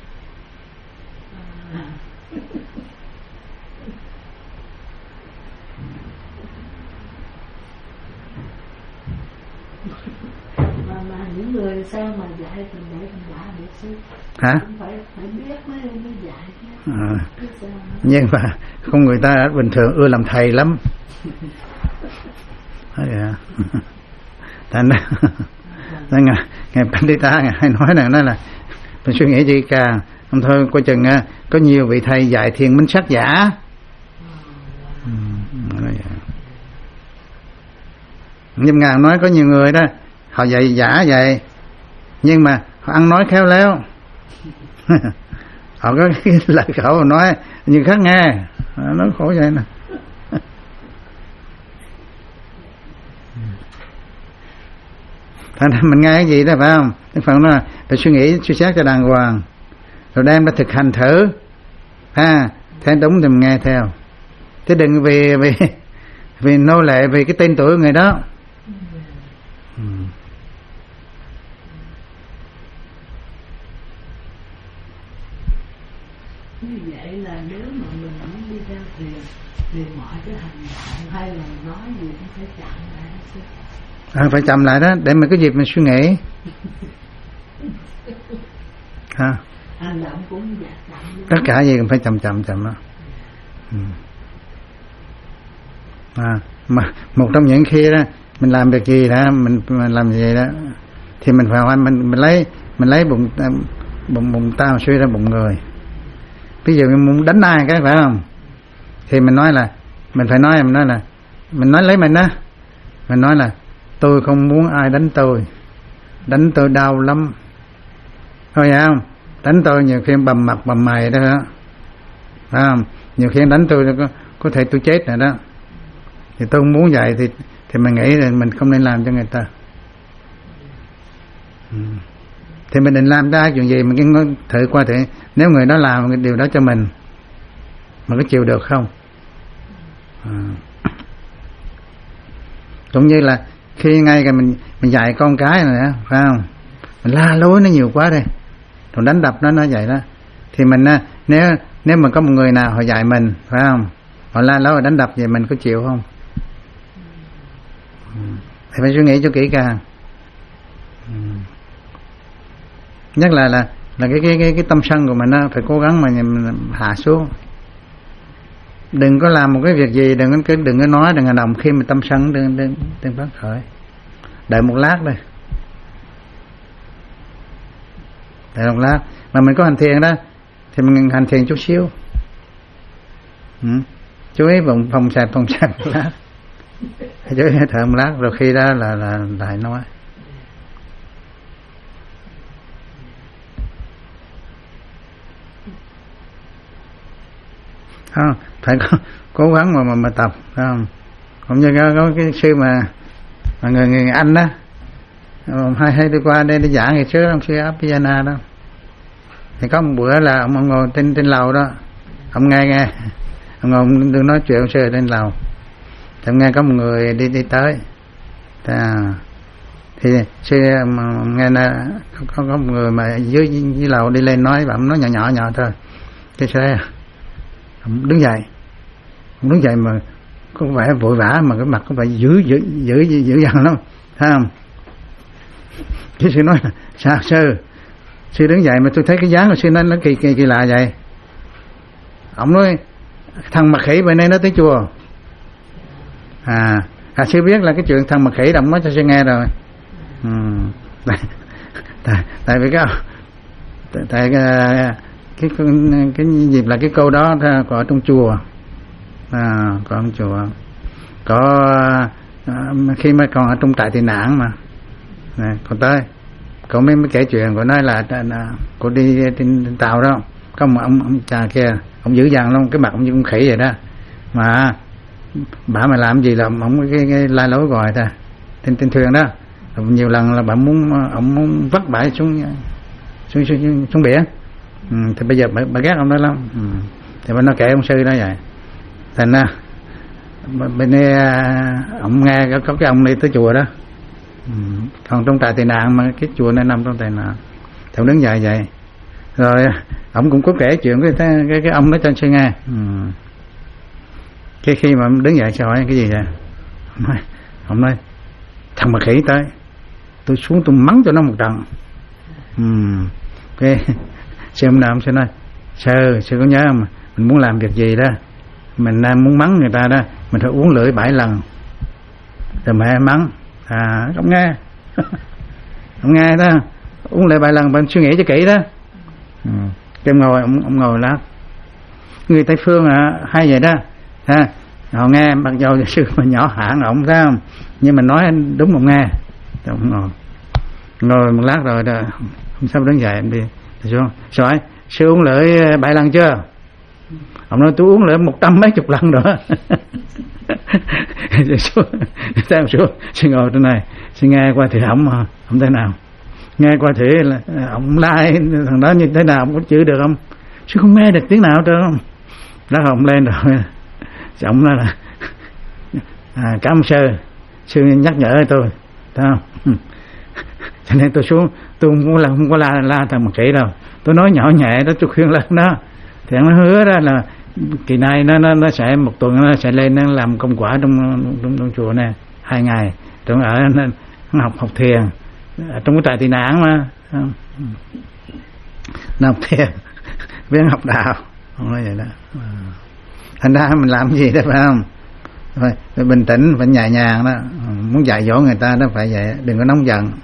Mà, mà những người sao mà dạy thì để mình dạy được sư. Hả? Phải phải biết mới mới dạy chứ. À. Nhưng mà không, người ta bình thường ưa làm thầy lắm. Thế à. Thành ra ngài ngài Pandita ngài hay nói rằng đó là mình suy nghĩ gì cả, không thôi coi chừng có nhiều vị thầy dạy thiền minh sát giả. Ừ. Nhưng ngài nói có nhiều người đó họ dạy giả vậy, nhưng mà họ ăn nói khéo léo. Họ có cái lời khẩu nói như khác nghe, nó khổ vậy nè. Thành ra mình nghe cái gì đó phải không? Đức Phật nói phải suy nghĩ suy xét cho đàng hoàng, rồi đem ra thực hành thử, ha, thấy đúng thì mình nghe theo, chứ đừng vì vì vì nô lệ vì cái tên tuổi của người đó. Ừ. Như vậy là nếu mà mình muốn đi theo thiền thì mọi cái hành động hay là nói gì cũng phải chậm lại chứ. À, phải chậm lại đó để mình có dịp mình suy nghĩ. Ha. Hành động cũng dạ chậm. Tất cả gì cũng phải chậm chậm chậm đó. Ừ. À, mà một trong những khi đó mình làm việc gì đó mình, mình làm gì đó thì mình phải mình mình lấy mình lấy bụng bụng bụng ta suy ra bụng người. Ví dụ mình muốn đánh ai cái phải không, thì mình nói là mình phải nói mình nói là mình nói lấy mình đó, mình nói là tôi không muốn ai đánh tôi, đánh tôi đau lắm, thôi vậy không? Đánh tôi nhiều khi bầm mặt bầm mày đó hả, phải không? Nhiều khi đánh tôi có có thể tôi chết rồi đó, thì tôi không muốn vậy thì thì mình nghĩ là mình không nên làm cho người ta. Ừ. Thì mình định làm ra chuyện gì mình cứ thử qua thử, nếu người đó làm cái điều đó cho mình mình có chịu được không? À. Cũng như là khi ngay cả mình mình dạy con cái này đó, phải không? Mình la lối nó nhiều quá đây, rồi đánh đập nó nó vậy đó, thì mình nếu nếu mà có một người nào họ dạy mình, phải không? Họ la lối đánh đập vậy mình có chịu không? Ừ. Thì phải suy nghĩ cho kỹ càng. Ừ. Nhất là là là cái cái cái cái tâm sân của mình đó, phải cố gắng mà mình hạ xuống. Đừng có làm một cái việc gì, đừng có đừng có nói, đừng có động khi mà tâm sân đừng đừng đừng phát khởi. Đợi một lát đây. Đợi một lát mà mình có hành thiền đó thì mình hành thiền chút xíu. Ừ. Chú ý phòng phòng sạch phòng sạch một lát. Chú ý thở một lát rồi khi đó là là lại nói. Không, phải có, cố gắng mà mà, mà tập, phải không? Không như có, có cái sư mà, mà người, người Anh đó, hay hay đi qua đây đi giảng ngày trước ông sư Abhijana đó, thì có một bữa là ông, ông ngồi trên trên lầu đó, ông nghe nghe, ông ngồi ông đừng nói chuyện ông sư trên lầu, thì ông nghe có một người đi đi tới, à, thì sư mà nghe là có, có một người mà dưới dưới lầu đi lên nói, và ông nói nhỏ nhỏ nhỏ thôi. cái xe ông đứng dậy, ông đứng dậy mà có vẻ vội vã, mà cái mặt có vẻ dữ dữ dữ dữ dằn lắm, thấy không? Cái sư nói sao sư sư đứng dậy mà tôi thấy cái dáng của sư nó nó kỳ kỳ kỳ lạ vậy. Ông nói thằng mặt khỉ bên đây nó tới chùa. À, à sư biết là cái chuyện thằng mặt khỉ động nói cho sư nghe rồi. Ừ. tại, tại, tại vì cái tại, tại cái, cái cái cái dịp là cái câu đó có ở trong chùa. À, có trong chùa có à, khi mà còn ở trong trại tị nạn mà này, còn tới cậu mới mới kể chuyện của nói là, là cô đi trên tàu đó, có một ông ông cha kia, ông dữ dằn luôn, cái mặt ông như con khỉ vậy đó, mà bà mà làm gì là ông cái, cái la lối gọi ta trên trên thuyền đó, nhiều lần là bà muốn ông muốn vắt bãi xuống xuống xuống, xuống biển. Ừ, thì bây giờ bà, bà ghét ông đó lắm. Ừ. Thì bà nó kể ông sư đó vậy, thành ra bên đây ông nghe có cái ông đi tới chùa đó. Ừ. Còn trong trại tị nạn mà cái chùa này nằm trong tị nạn, thì ông đứng dậy vậy rồi ông cũng có kể chuyện cái cái, cái ông nói cho anh sư nghe. Ừ. Cái khi mà ông đứng dậy sao hỏi cái gì vậy, ông nói, ông nói thằng mà khỉ tới tôi xuống tôi mắng cho nó một trận. Ừ. Cái sư ông nào ông sẽ nói sư sư có nhớ không, mình muốn làm việc gì đó mình muốn mắng người ta đó mình phải uống lưỡi bảy lần rồi mẹ mắng. À ông nghe ông nghe đó, uống lại vài lần bạn suy nghĩ cho kỹ đó. Ừ. Cái ngồi ông, ông ngồi lát người Tây Phương à, hay vậy đó ha, họ nghe mặc dù sư mà nhỏ hãng ông thấy không, nhưng mà nói đúng ông nghe. Ông ngồi ngồi một lát rồi đó, không sao đứng dậy em đi xuống rồi sư uống lưỡi bảy lần chưa? Ông nói tôi uống lưỡi một trăm mấy chục lần rồi. Xem xuống sư ngồi trên này sư nghe qua thì ổng không thế nào, nghe qua thì là ổng lai thằng đó như thế nào ông có chữ được không? Sư không nghe được tiếng nào hết không? Đó ông lên rồi ổng nói là à, cảm ơn sư sư nhắc nhở tôi, thấy không? Cho nên tôi xuống tôi không có la, không có la, la thằng mặt khỉ đâu, tôi nói nhỏ nhẹ đó, tôi khuyên lên đó thì nó hứa ra là kỳ này nó nó nó sẽ một tuần nó sẽ lên nó làm công quả trong trong, trong chùa này hai ngày, trong ở nó, nó học học thiền ở trong cái trại tị nạn mà nó học thiền biết học đạo, không nói vậy đó. Thành ra mình làm gì đó phải không? Thôi, phải bình tĩnh, phải nhẹ nhàng đó, muốn dạy dỗ người ta đó phải vậy, đừng có nóng giận.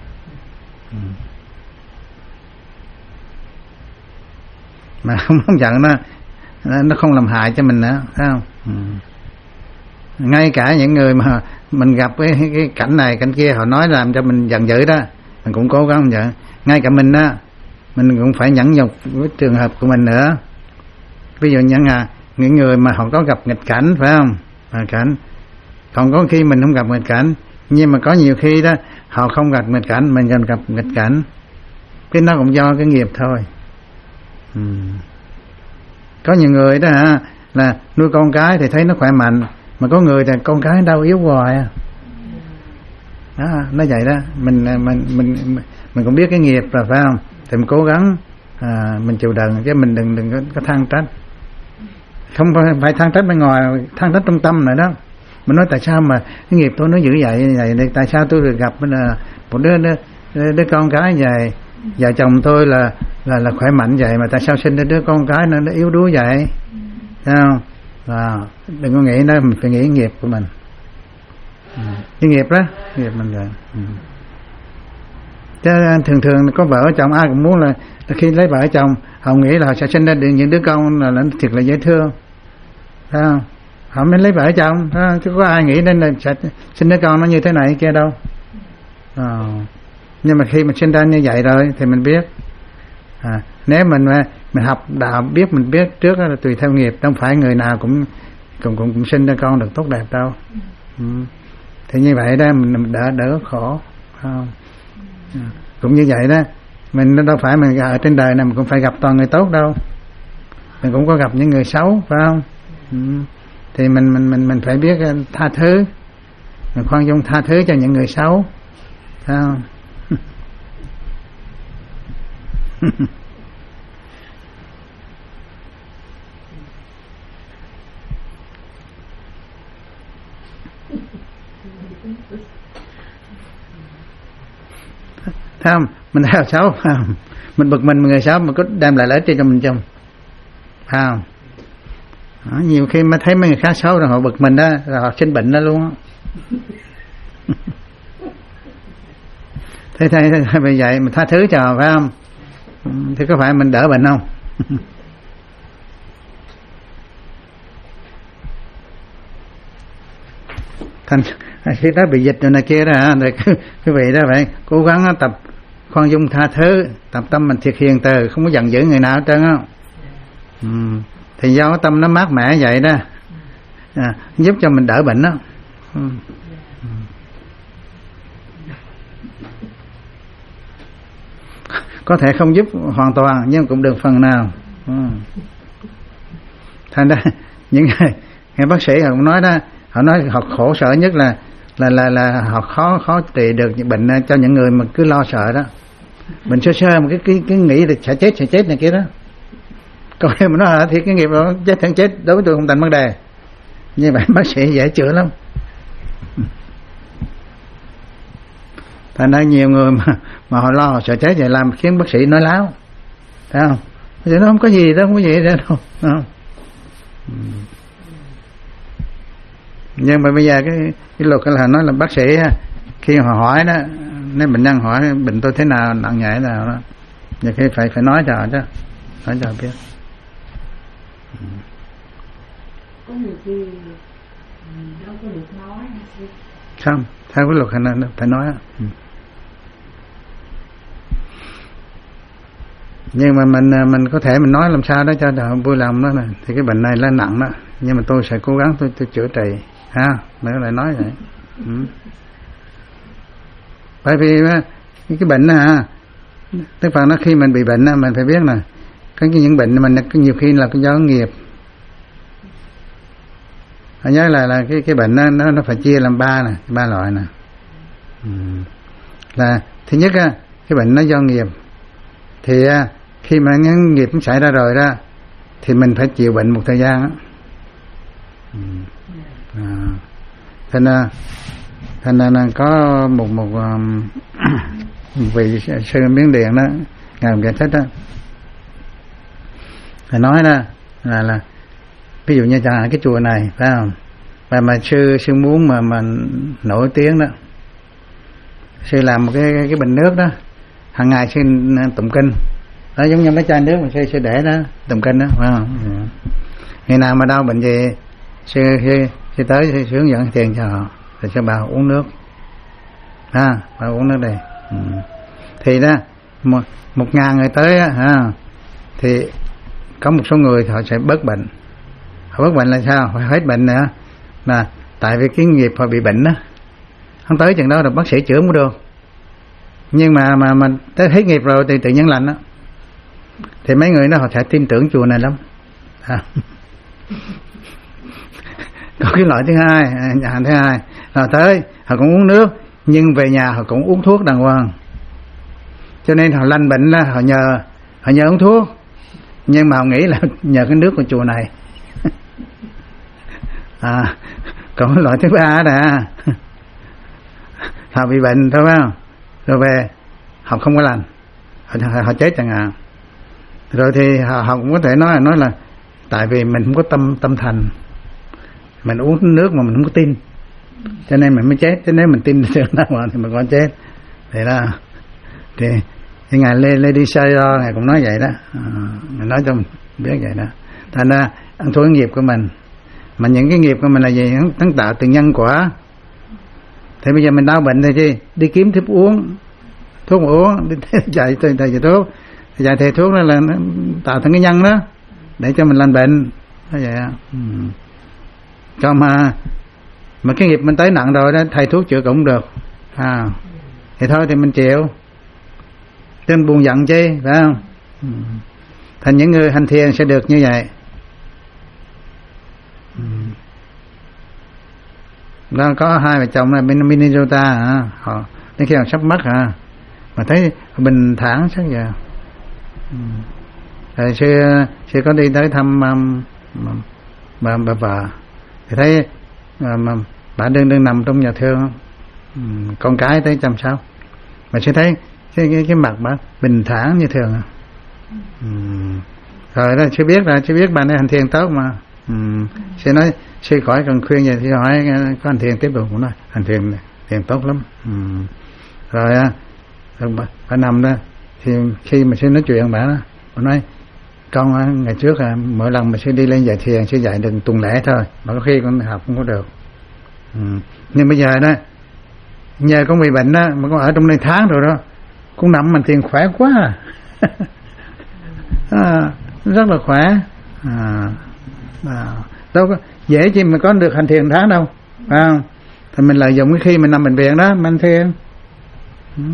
Mà không nóng giận nó nó không làm hại cho mình nữa, thấy không? Ừ. Ngay cả những người mà mình gặp cái, cái cảnh này cảnh kia họ nói làm cho mình giận dữ đó, mình cũng cố gắng vậy. Ngay cả mình đó mình cũng phải nhẫn nhục với trường hợp của mình nữa. Ví dụ như là những người mà họ có gặp nghịch cảnh phải không, nghịch cảnh, còn có khi mình không gặp nghịch cảnh, nhưng mà có nhiều khi đó họ không gặp nghịch cảnh, mình còn gặp nghịch cảnh, cái nó cũng do cái nghiệp thôi. Ừ. Có nhiều người đó hả, là nuôi con cái thì thấy nó khỏe mạnh, mà có người thì con cái đau yếu hoài à. Đó, nó vậy đó, mình mình mình mình cũng biết cái nghiệp rồi phải không, thì mình cố gắng à, mình chịu đựng, chứ mình đừng đừng có, có than trách, không phải than trách bên ngoài, than trách trong tâm nữa đó. Mình nói tại sao mà cái nghiệp tôi nó dữ vậy vậy, tại sao tôi được gặp là một đứa đứa, đứa, đứa con cái vậy, vợ chồng tôi là là là khỏe mạnh vậy, mà tại sao sinh ra đứa con cái nó, nó yếu đuối vậy, thấy không? À, đừng có nghĩ đó, mình phải nghĩ nghiệp của mình. Ừ. Cái nghiệp đó, nghiệp mình rồi. Ừ. Chứ thường thường có vợ chồng ai cũng muốn là khi lấy vợ chồng họ nghĩ là họ sẽ sinh ra được những đứa con là, là thiệt là dễ thương, thấy không? Họ mới lấy vợ chồng, chứ có ai nghĩ đến là sẽ sinh đứa con nó như thế này kia đâu. À, nhưng mà khi mình sinh ra như vậy rồi thì mình biết. À, nếu mình mình học đạo biết, mình biết trước là tùy theo nghiệp, không phải người nào cũng cũng cũng, cũng sinh ra con được tốt đẹp đâu. Ừ. Thì như vậy đó mình đỡ đỡ khổ, không? À, cũng như vậy đó, mình đâu phải mình ở trên đời này mình cũng phải gặp toàn người tốt đâu, mình cũng có gặp những người xấu, phải không? Ừ. Thì mình mình mình mình phải biết tha thứ, mình khoan dung tha thứ cho những người xấu, phải không? Thấy không? Mình theo xấu, phải không? Mình bực mình người xấu mà có đem lại lợi ích cho mình chồng, phải không? Đó, nhiều khi mà thấy mấy người khác xấu rồi họ bực mình đó, rồi họ sinh bệnh đó luôn á. Thế thế thế vì vậy mình tha thứ cho họ, phải không? Thì có phải mình đỡ bệnh không? Thành khi đó bị dịch rồi này kia đó, rồi quý vị đó phải cố gắng tập khoan dung tha thứ, tập tâm mình thiệt hiền từ, không có giận dữ người nào hết trơn á. Ừ. Thì do tâm nó mát mẻ vậy đó, à, giúp cho mình đỡ bệnh đó. Ừ. Ừ. Có thể không giúp hoàn toàn nhưng cũng được phần nào. Ừ. Thành ra những người, người bác sĩ họ cũng nói đó, họ nói họ khổ sở nhất là là là là họ khó khó trị được những bệnh cho những người mà cứ lo sợ đó, mình sơ sơ mà cái cái cái nghĩ là sẽ chết sẽ chết này kia đó. Còn khi mà nói thì cái nghiệp đó chết chẳng chết đối với tôi không thành vấn đề, như vậy bác sĩ dễ chữa lắm. Thành ra nhiều người mà mà họ lo họ sợ chết vậy làm khiến bác sĩ nói láo, thấy không? Bác sĩ nó không có gì đâu, không có gì đâu, đâu. Không? Nhưng mà bây giờ cái cái luật là nói là bác sĩ khi họ hỏi đó, nếu bệnh nhân hỏi bệnh tôi thế nào, nặng nhẹ nào đó, thì khi phải phải nói cho họ chứ, nói cho họ biết. Có nhiều khi đâu có được nói. Không, theo cái luật là phải nói. Ừ. Nhưng mà mình mình có thể mình nói làm sao đó cho họ vui lòng đó này, thì cái bệnh này là nặng đó, nhưng mà tôi sẽ cố gắng tôi, tôi chữa trị, ha, mới lại nói vậy. Ừ. Bởi vì cái, cái bệnh à, tức là nó khi mình bị bệnh mình phải biết là cái những bệnh mình nhiều khi là cái do nghiệp. Họ nhớ là là cái cái bệnh nó nó nó phải chia làm ba này, ba loại nè. Ừ. Là thứ nhất á, cái bệnh nó do nghiệp. Thì khi mà những nghiệp nó xảy ra rồi đó thì mình phải chịu bệnh một thời gian á. Ừ. À. Thành ra thành ra là có một một um, vị sư Miến Điện đó, ngài giải thích đó, thầy nói đó là là ví dụ như chẳng hạn cái chùa này, phải không? Và mà sư sư muốn mà mà nổi tiếng đó, sư làm một cái cái bình nước đó, hàng ngày sư tụng kinh, đó giống như mấy chai nước mà sư sư để đó tụng kinh đó, phải không? Ngày nào mà đau bệnh gì sư sư, sư tới sư, sư hướng dẫn tiền cho họ, rồi sư bảo uống nước, ha, bảo uống nước đây. Ừ. Thì đó một, một ngàn người tới á, ha, thì có một số người họ sẽ bớt bệnh. Họ bớt bệnh là sao? Họ hết bệnh nữa, là tại vì cái nghiệp họ bị bệnh đó, không tới chừng đó là bác sĩ chữa không được. Nhưng mà mà mình tới hết nghiệp rồi thì tự nhiên lành đó, thì mấy người đó họ sẽ tin tưởng chùa này lắm. À. Có cái loại thứ hai, nhà hàng thứ hai là tới họ cũng uống nước, nhưng về nhà họ cũng uống thuốc đàng hoàng, cho nên họ lành bệnh là họ nhờ họ nhờ uống thuốc, nhưng mà họ nghĩ là nhờ cái nước của chùa này. À, còn loại thứ ba đó họ bị bệnh thôi, phải không? Rồi về họ không có lành, họ, họ, họ chết chẳng hạn. Rồi thì họ, họ cũng có thể nói là nói là tại vì mình không có tâm tâm thành, mình uống nước mà mình không có tin, cho nên mình mới chết. Chứ nếu mình tin được nào thì mình còn chết. Thế là thì, thì ngài Lady Sayo ngài cũng nói vậy đó, à, ngài nói cho mình biết vậy đó. Thành ra ăn thua nghiệp của mình, mà những cái nghiệp của mình là gì? Nó tạo từ nhân quả. Thì bây giờ mình đau bệnh thì chi? Đi kiếm thuốc uống, thuốc uống, đi chạy thầy thầy thuốc, chạy thầy thuốc đó là nó tạo thành cái nhân đó để cho mình lành bệnh. Thế vậy á. Ừ. Cho mà mà cái nghiệp mình tới nặng rồi đó, thầy thuốc chữa cũng được. À, thì thôi thì mình chịu. Nên buồn giận chi, phải không? Ừ. Thành những người hành thiền sẽ được như vậy. Ừ. Đó, có hai vợ chồng là bên Minnesota hả? Họ đến khi họ sắp mất hả? Mà thấy bình thản sáng giờ. Ừ. Rồi sư sư có đi tới thăm um, bà bà vợ, thì thấy um, bạn đừng đừng nằm trong nhà thương không? Ừ, con cái tới chăm sóc mà sẽ thấy cái cái, cái mặt bạn bình thản như thường. Ừ. Rồi đó chưa biết là chưa biết bạn ấy hành thiền tốt mà. Ừ. Sẽ nói sư khỏi cần khuyên gì thì hỏi có hành thiền tiếp tục cũng nói hành thiền thiền tốt lắm. Ừ. Rồi á bạn nằm đó thì khi mà sư nói chuyện bạn đó bạn nói con á, ngày trước à, mỗi lần mà sư đi lên dạy thiền sư dạy được tuần lễ thôi mà có khi con học không có được. Ừ. Nhưng bây giờ đó nhờ con bị bệnh đó mà con ở trong đây tháng rồi đó con nằm mình thiền khỏe quá à. À, rất là khỏe à, à, đâu có dễ chi mà có được hành thiền tháng đâu phải không? Thì mình lợi dụng cái khi mình nằm bệnh viện đó mình thiền. Ừ.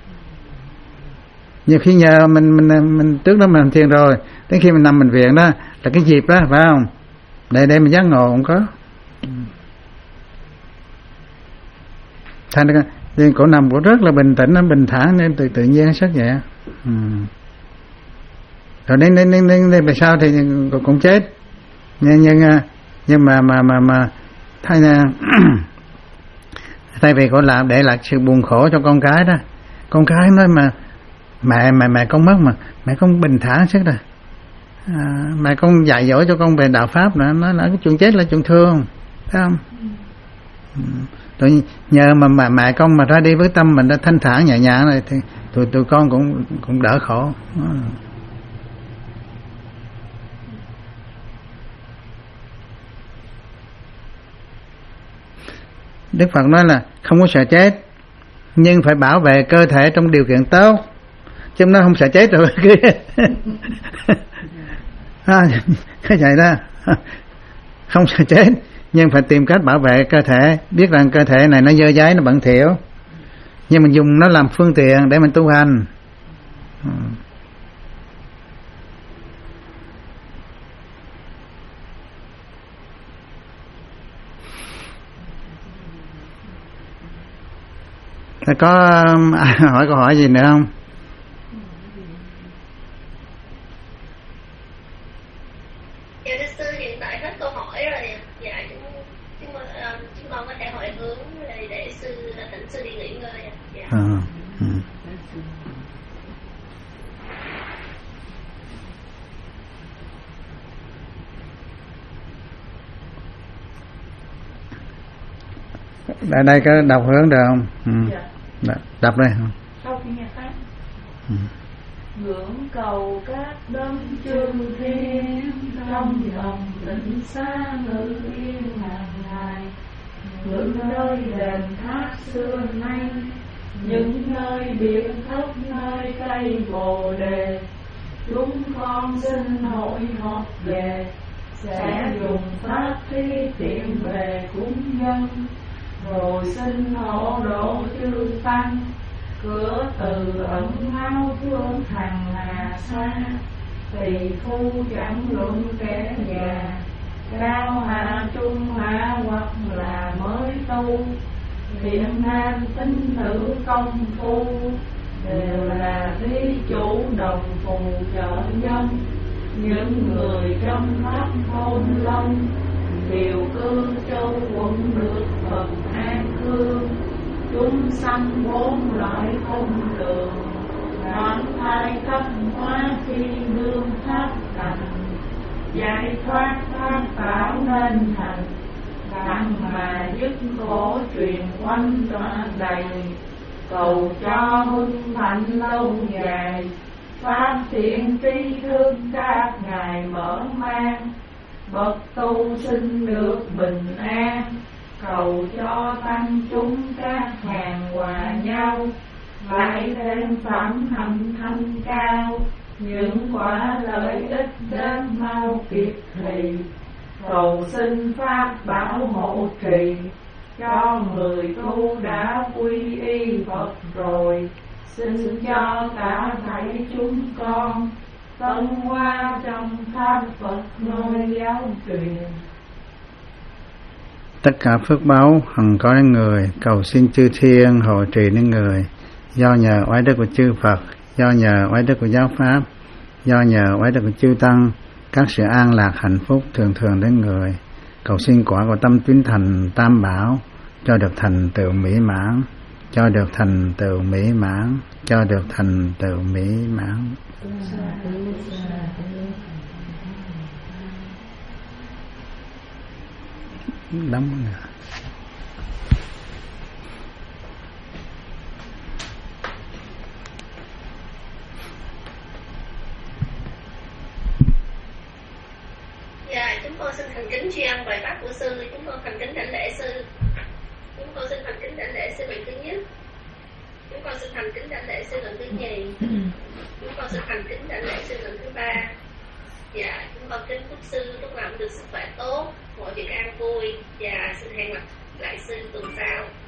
Nhiều khi nhờ mình mình mình trước đó mình hành thiền rồi đến khi mình nằm bệnh viện đó là cái dịp đó phải không? Để để mình giác ngộ không có. Thành ra nên cổ nằm cổ rất là bình tĩnh, nó bình thản nên tự tự nhiên sắc nhẹ. Ừ. Rồi đến đến đến đến, đến về sau thì cũng chết. Nhưng nhưng nhưng mà mà mà mà thay là thay vì cổ làm để lại sự buồn khổ cho con cái đó. Con cái nói mà mẹ mẹ mẹ con mất mà mẹ con bình thản sức rồi. À, mẹ con dạy dỗ cho con về đạo pháp nữa, nó là cái chuyện chết là chuyện thương, phải không? Ừ. Tôi nhờ mà mà mẹ con mà ra đi với tâm mình đã thanh thản nhẹ nhàng này thì tụi tụi con cũng cũng đỡ khổ. À. Đức Phật nói là không có sợ chết nhưng phải bảo vệ cơ thể trong điều kiện tốt, chứ nó không sợ chết rồi cứ à, cái vậy đó không sợ chết nhưng phải tìm cách bảo vệ cơ thể, biết rằng cơ thể này nó dơ dáy nó bẩn thỉu nhưng mình dùng nó làm phương tiện để mình tu hành. Có ai hỏi câu hỏi gì nữa không? Dạ thưa sư, hiện tại hết câu hỏi rồi. Dạ chúng chúng con, chúng con có thể hỏi hướng để, để sư thỉnh sư đi nghỉ ngơi. Dạ. À, ừ. Ở đây có đọc hướng được không? Ừ. Dạ. Đọc đây. Sau khi nghe pháp. Ừ. Ngưỡng cầu các đấng chư thiên trong lòng tịnh xa ngự yên hàng ngày, những nơi đền tháp xưa nay, những nơi biển khắp nơi cây bồ đề, chúng con xin hội họp về sẽ dùng pháp thi tiện về cúng dân, rồi xin hộ độ chư tăng cửa từ ẩn máu phương hàng hà xa, tỳ phu chẳng luận kẻ già cao hạ trung hạ hoặc là mới tu, thiện nam tín nữ công phu đều là thí chủ đồng phù trợ nhân, những người trong pháp thôn long đều cư châu quận được Phật an cư, chúng sanh bốn loại không đường, đoạn thai cấp hóa khi đương pháp thành, giải thoát pháp tạo nên thành, đặng mà dứt khổ truyền oanh tỏa đầy, cầu cho hưng thạnh lâu dài, pháp thiện tri thức các ngài mở mang, bậc tu sinh được bình an, cầu cho tăng chúng các hàng hòa nhau, lại thêm phẩm hạnh thanh cao, những quả lợi ích đến mau kịp thì, cầu xin pháp bảo hộ trì cho người tu đã quy y Phật rồi, xin cho cả thảy chúng con tân hoa trong pháp Phật nơi giáo truyền. Tất cả phước báo hằng có đến người, cầu xin chư thiên hộ trì đến người, do nhờ oai đức của chư Phật, do nhờ oai đức của giáo pháp, do nhờ oai đức của chư tăng, các sự an lạc hạnh phúc thường thường đến người, cầu xin quả của tâm tín thành tam bảo, cho được thành tựu mỹ mãn, cho được thành tựu mỹ mãn, cho được thành tựu mỹ mãn. Đóng nè. Dạ, chúng con xin thành kính tri ân bài pháp của sư. Chúng con thành kính đảnh lễ sư. Chúng con xin thành kính đảnh lễ sư lần thứ nhất. Chúng con xin thành kính đảnh lễ sư lần thứ nhì. Chúng con xin thành kính đảnh lễ sư lần thứ ba. Dạ, chúng con kính chúc sư lúc nào cũng được sức khỏe tốt, mọi việc an vui. Và xin hẹn gặp lại sư tuần sau.